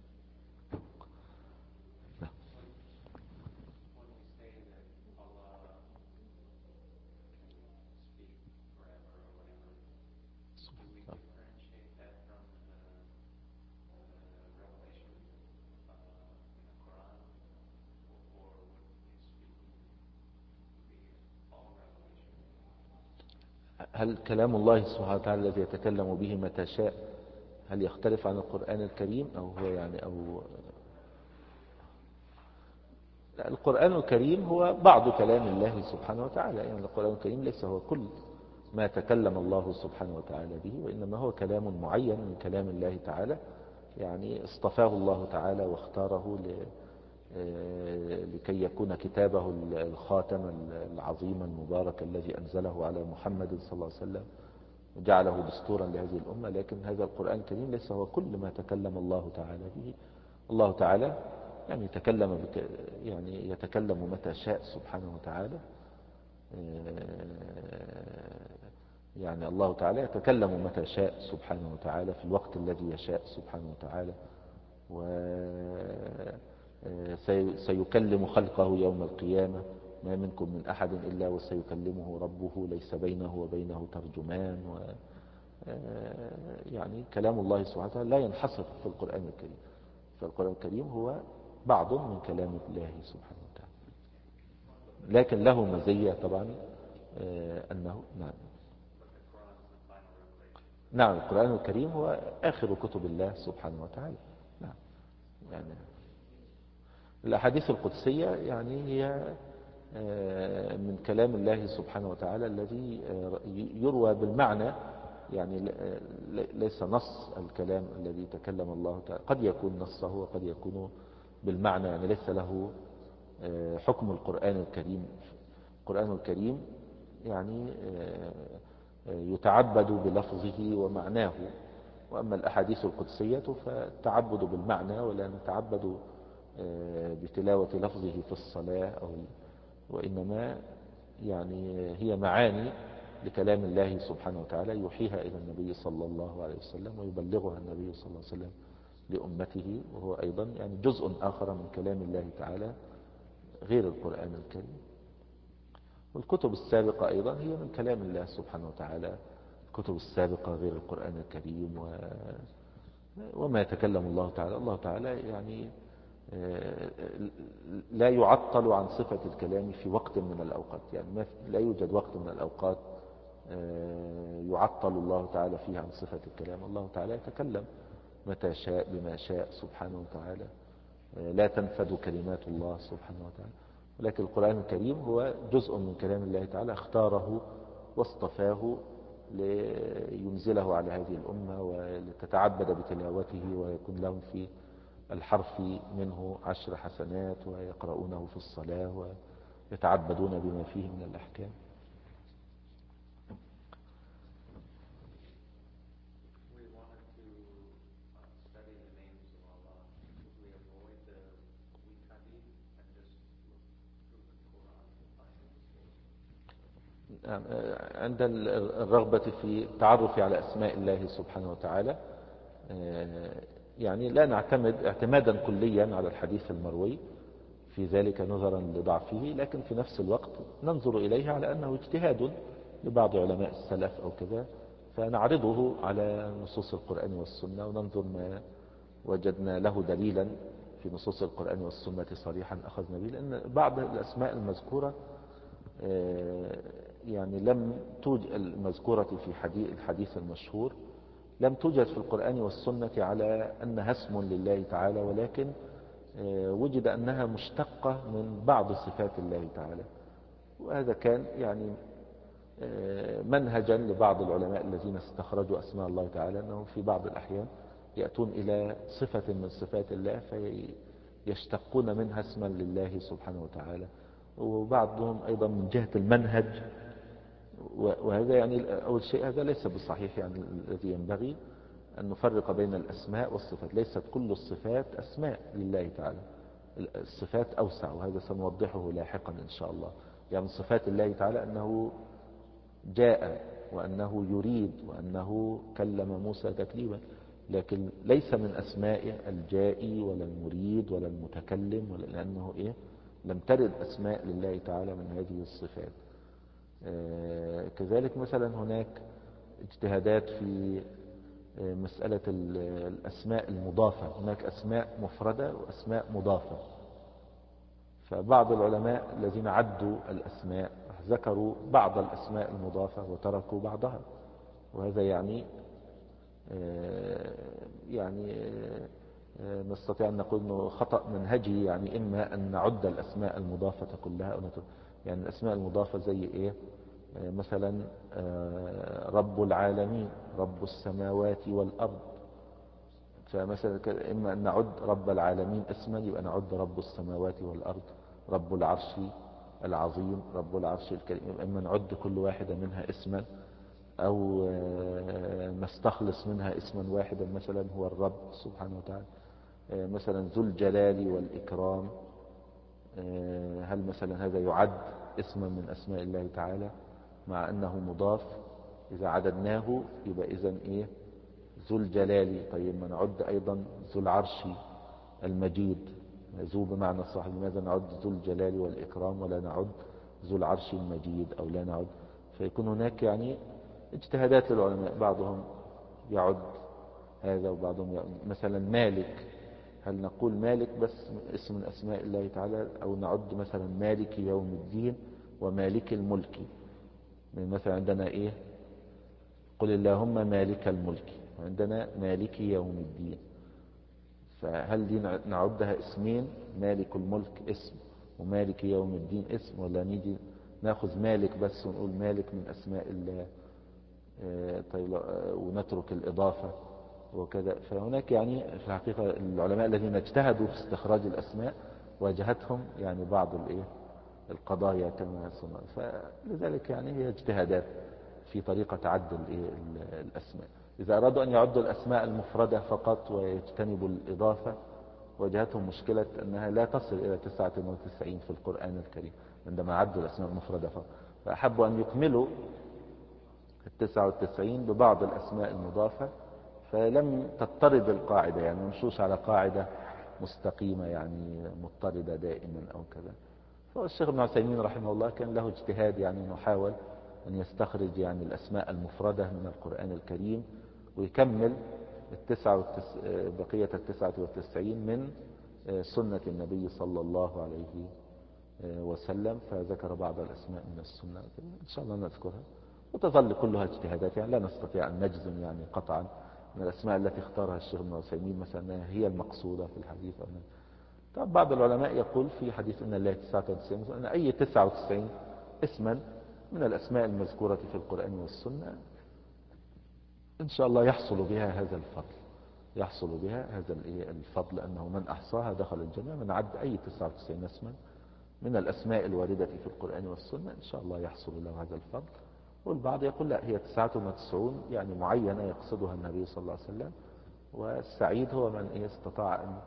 Speaker 1: نعم. هل كلام الله سبحانه وتعالى الذي يتكلم به متى شاء هل يختلف عن القرآن الكريم أو هو يعني أو لا، القرآن الكريم هو بعض كلام الله سبحانه وتعالى، يعني القرآن الكريم ليس هو كل ما تكلم الله سبحانه وتعالى به، وإنما هو كلام معين من كلام الله تعالى، يعني اصطفاه الله تعالى واختاره لكي يكون كتابه الخاتم العظيم المبارك الذي أنزله على محمد صلى الله عليه وسلم وجعله دستورا لهذه الأمة. لكن هذا القرآن الكريم ليس هو كل ما تكلم الله تعالى به. الله تعالى يعني يتكلم بك يعني يتكلم متى شاء سبحانه وتعالى، يعني الله تعالى يتكلم متى شاء سبحانه وتعالى في الوقت الذي يشاء سبحانه وتعالى، وسيكلم خلقه يوم القيامة ما منكم من أحد إلا وسيكلمه ربه ليس بينه وبينه ترجمان. و يعني كلام الله سبحانه وتعالى لا ينحصر في القرآن الكريم، فالقرآن الكريم هو بعض من كلام الله سبحانه وتعالى، لكن له مزية طبعا أنه نعم نعم القرآن الكريم هو آخر كتب الله سبحانه وتعالى. نعم يعني الأحاديث القدسية يعني هي من كلام الله سبحانه وتعالى الذي يروى بالمعنى، يعني ليس نص الكلام الذي تكلم الله تعالى، قد يكون نصه وقد يكون بالمعنى، يعني ليس له حكم القرآن الكريم. القرآن الكريم يعني يتعبد بلفظه ومعناه، وأما الأحاديث القدسية فالتعبد بالمعنى، ولا نتعبد بتلاوة لفظه في الصلاة أو وإنما يعني هي معاني لكلام الله سبحانه وتعالى يوحيها إلى النبي صلى الله عليه وسلم ويبلغها النبي صلى الله عليه وسلم لأمته، وهو أيضا يعني جزء آخر من كلام الله تعالى غير القرآن الكريم. والكتب السابقة أيضا هي من كلام الله سبحانه وتعالى، الكتب السابقة غير القرآن الكريم. و... وما يتكلم الله تعالى الله تعالى يعني لا يعطل عن صفة الكلام في وقت من الأوقات، يعني ما لا يوجد وقت من الأوقات يعطل الله تعالى فيها عن صفة الكلام. الله تعالى يتكلم متى شاء بما شاء سبحانه وتعالى، لا تنفذ كلمات الله سبحانه وتعالى. ولكن القرآن الكريم هو جزء من كلام الله تعالى اختاره واصطفاه لينزله على هذه الأمة ولتتعبد بتلاوته، ويكون لهم في الحرف منه عشر حسنات، ويقرؤونه في الصلاة ويتعبدون بما فيه من الأحكام. عند الرغبة في التعرف على أسماء الله سبحانه وتعالى يعني لا نعتمد اعتمادا كليا على الحديث المروي في ذلك نظرا لضعفه، لكن في نفس الوقت ننظر إليه على أنه اجتهاد لبعض علماء السلف أو كذا، فنعرضه على نصوص القرآن والسنة وننظر ما وجدنا له دليلا في نصوص القرآن والسنة صريحا أخذنا به. لأن بعض الأسماء المذكورة يعني لم توجد المذكورة في حديث الحديث المشهور لم توجد في القرآن والسنة على أنها اسم لله تعالى، ولكن وجد أنها مشتقة من بعض صفات الله تعالى. وهذا كان يعني منهجا لبعض العلماء الذين استخرجوا أسماء الله تعالى، أنهم في بعض الأحيان يأتون إلى صفة من صفات الله فيشتقون منها اسما لله سبحانه وتعالى. وبعضهم أيضا من جهة المنهج، وهذا يعني أول شيء هذا ليس بالصحيح، يعني الذي ينبغي أن نفرق بين الأسماء والصفات. ليست كل الصفات أسماء لله تعالى، الصفات أوسع، وهذا سنوضحه لاحقا إن شاء الله. يعني صفات الله تعالى أنه جاء، وأنه يريد، وأنه كلم موسى تكليما، لكن ليس من أسمائه الجائي ولا المريد ولا المتكلم، ولا لأنه إيه لم ترد أسماء لله تعالى من هذه الصفات. آه كذلك مثلا هناك اجتهادات في مسألة الأسماء المضافة. هناك أسماء مفردة وأسماء مضافة، فبعض العلماء الذين عدوا الأسماء ذكروا بعض الأسماء المضافة وتركوا بعضها، وهذا يعني يعني نستطيع أن نقول أنه خطأ منهجي. يعني إما أن نعد الأسماء المضافة كلها أو نترك. يعني الأسماء المضافة زي إيه؟ مثلا رب العالمين، رب السماوات والأرض. فمثلا إما أن نعد رب العالمين اسما، يبقى نعد رب السماوات والأرض، رب العرش العظيم، رب العرش الكريم. إما نعد كل واحدة منها اسما، أو نستخلص منها اسما واحدا مثلا هو الرب سبحانه وتعالى. مثلا ذو الجلال والإكرام، هل مثلا هذا يعد اسما من أسماء الله تعالى مع أنه مضاف؟ إذا عددناه يبقى إذن إيه؟ ذو الجلال. طيب ما نعد أيضا ذو العرش المجيد، ذو بمعنى صاحب، لماذا نعد ذو الجلال والإكرام ولا نعد ذو العرش المجيد، أو لا نعد؟ فيكون هناك يعني اجتهادات للعلماء، بعضهم يعد هذا وبعضهم يعد. مثلا مالك، هل نقول مالك بس اسم من أسماء الله تعالى، أو نعد مثلا مالك يوم الدين ومالك الملك؟ مثلا عندنا إيه؟ قل اللهم مالك الملك، وعندنا مالك يوم الدين. فهل دي نعدها اسمين، مالك الملك اسم ومالك يوم الدين اسم، ولا نيجي ناخذ مالك بس ونقول مالك من أسماء الله طيب ونترك الإضافة وكذا؟ فهناك يعني في الحقيقة العلماء الذين اجتهدوا في استخراج الأسماء واجهتهم يعني بعض الايه القضايا كما سمع. فلذلك يعني هي اجتهادات في طريقة عد الأسماء. إذا أرادوا أن يعدوا الأسماء المفردة فقط ويجتنبوا الإضافة واجهتهم مشكلة أنها لا تصل إلى تسعة وتسعين في القرآن الكريم عندما عدوا الأسماء المفردة فقط، فأحبوا أن يكملوا التسعة والتسعين ببعض الأسماء المضافة، فلم تضطرد القاعدة، يعني ممشوش على قاعدة مستقيمة يعني مضطردة دائما أو كذا. فالشيخ ابن عثيمين رحمه الله كان له اجتهاد، يعني انه حاول أن يستخرج يعني الأسماء المفردة من القرآن الكريم ويكمل التسعة والتس... بقية التسعة والتسعين من سنة النبي صلى الله عليه وسلم. فذكر بعض الأسماء من السنة إن شاء الله نذكرها، وتظل كلها اجتهادات، يعني لا نستطيع أن نجزم يعني قطعا من الأسماء التي اختارها الشيخ ابن عثيمين مثلا هي المقصودة في الحديث. طب بعض العلماء يقول في حديث أن الله تسعة وتسعين أن أي تسعة وتسعين اسما من الأسماء المذكورة في القرآن والسنة إن شاء الله يحصل بها هذا الفضل، يحصل بها هذا الفضل أنه من أحصاها دخل الجنة. من عد أي تسعة وتسعين اسما من الأسماء الواردة في القرآن والسنة إن شاء الله يحصل له هذا الفضل. والبعض يقول لا، هي تسعة وتسعون يعني معينة يقصدها النبي صلى الله عليه وسلم، والسعيد هو من استطاع أن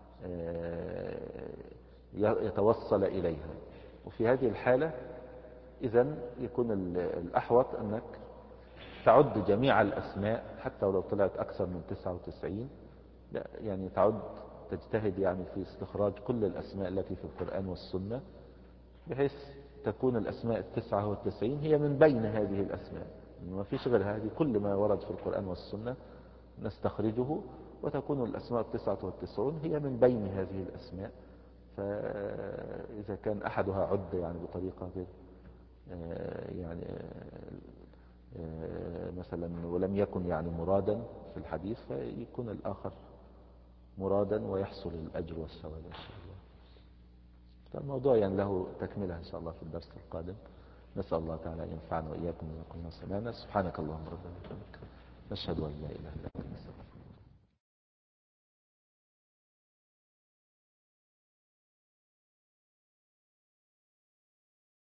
Speaker 1: يتوصل إليها. وفي هذه الحالة إذن يكون الأحوط أنك تعد جميع الأسماء حتى ولو طلعت أكثر من تسعة وتسعين، لا يعني تعد تجتهد يعني في استخراج كل الأسماء التي في القرآن والسنة، بحيث تكون الأسماء التسعة والتسعين هي من بين هذه الأسماء، ما فيش غير هذه، كل ما ورد في القرآن والسنة نستخرجه، وتكون الأسماء التسعة والتسعون هي من بين هذه الأسماء. فإذا كان أحدها عد يعني بطريقة غير يعني مثلا ولم يكن يعني مرادا في الحديث، فيكون الآخر مرادا ويحصل الأجر والثواب إن شاء الله. فالموضوع يعني له تكملة إن شاء الله في الدرس القادم. نسأل الله تعالى أن ينفعنا وإياكم بما قلنا وسمعنا. سبحانك اللهم ربنا وبحمدك، نشهد أن لا إله إلا أنت.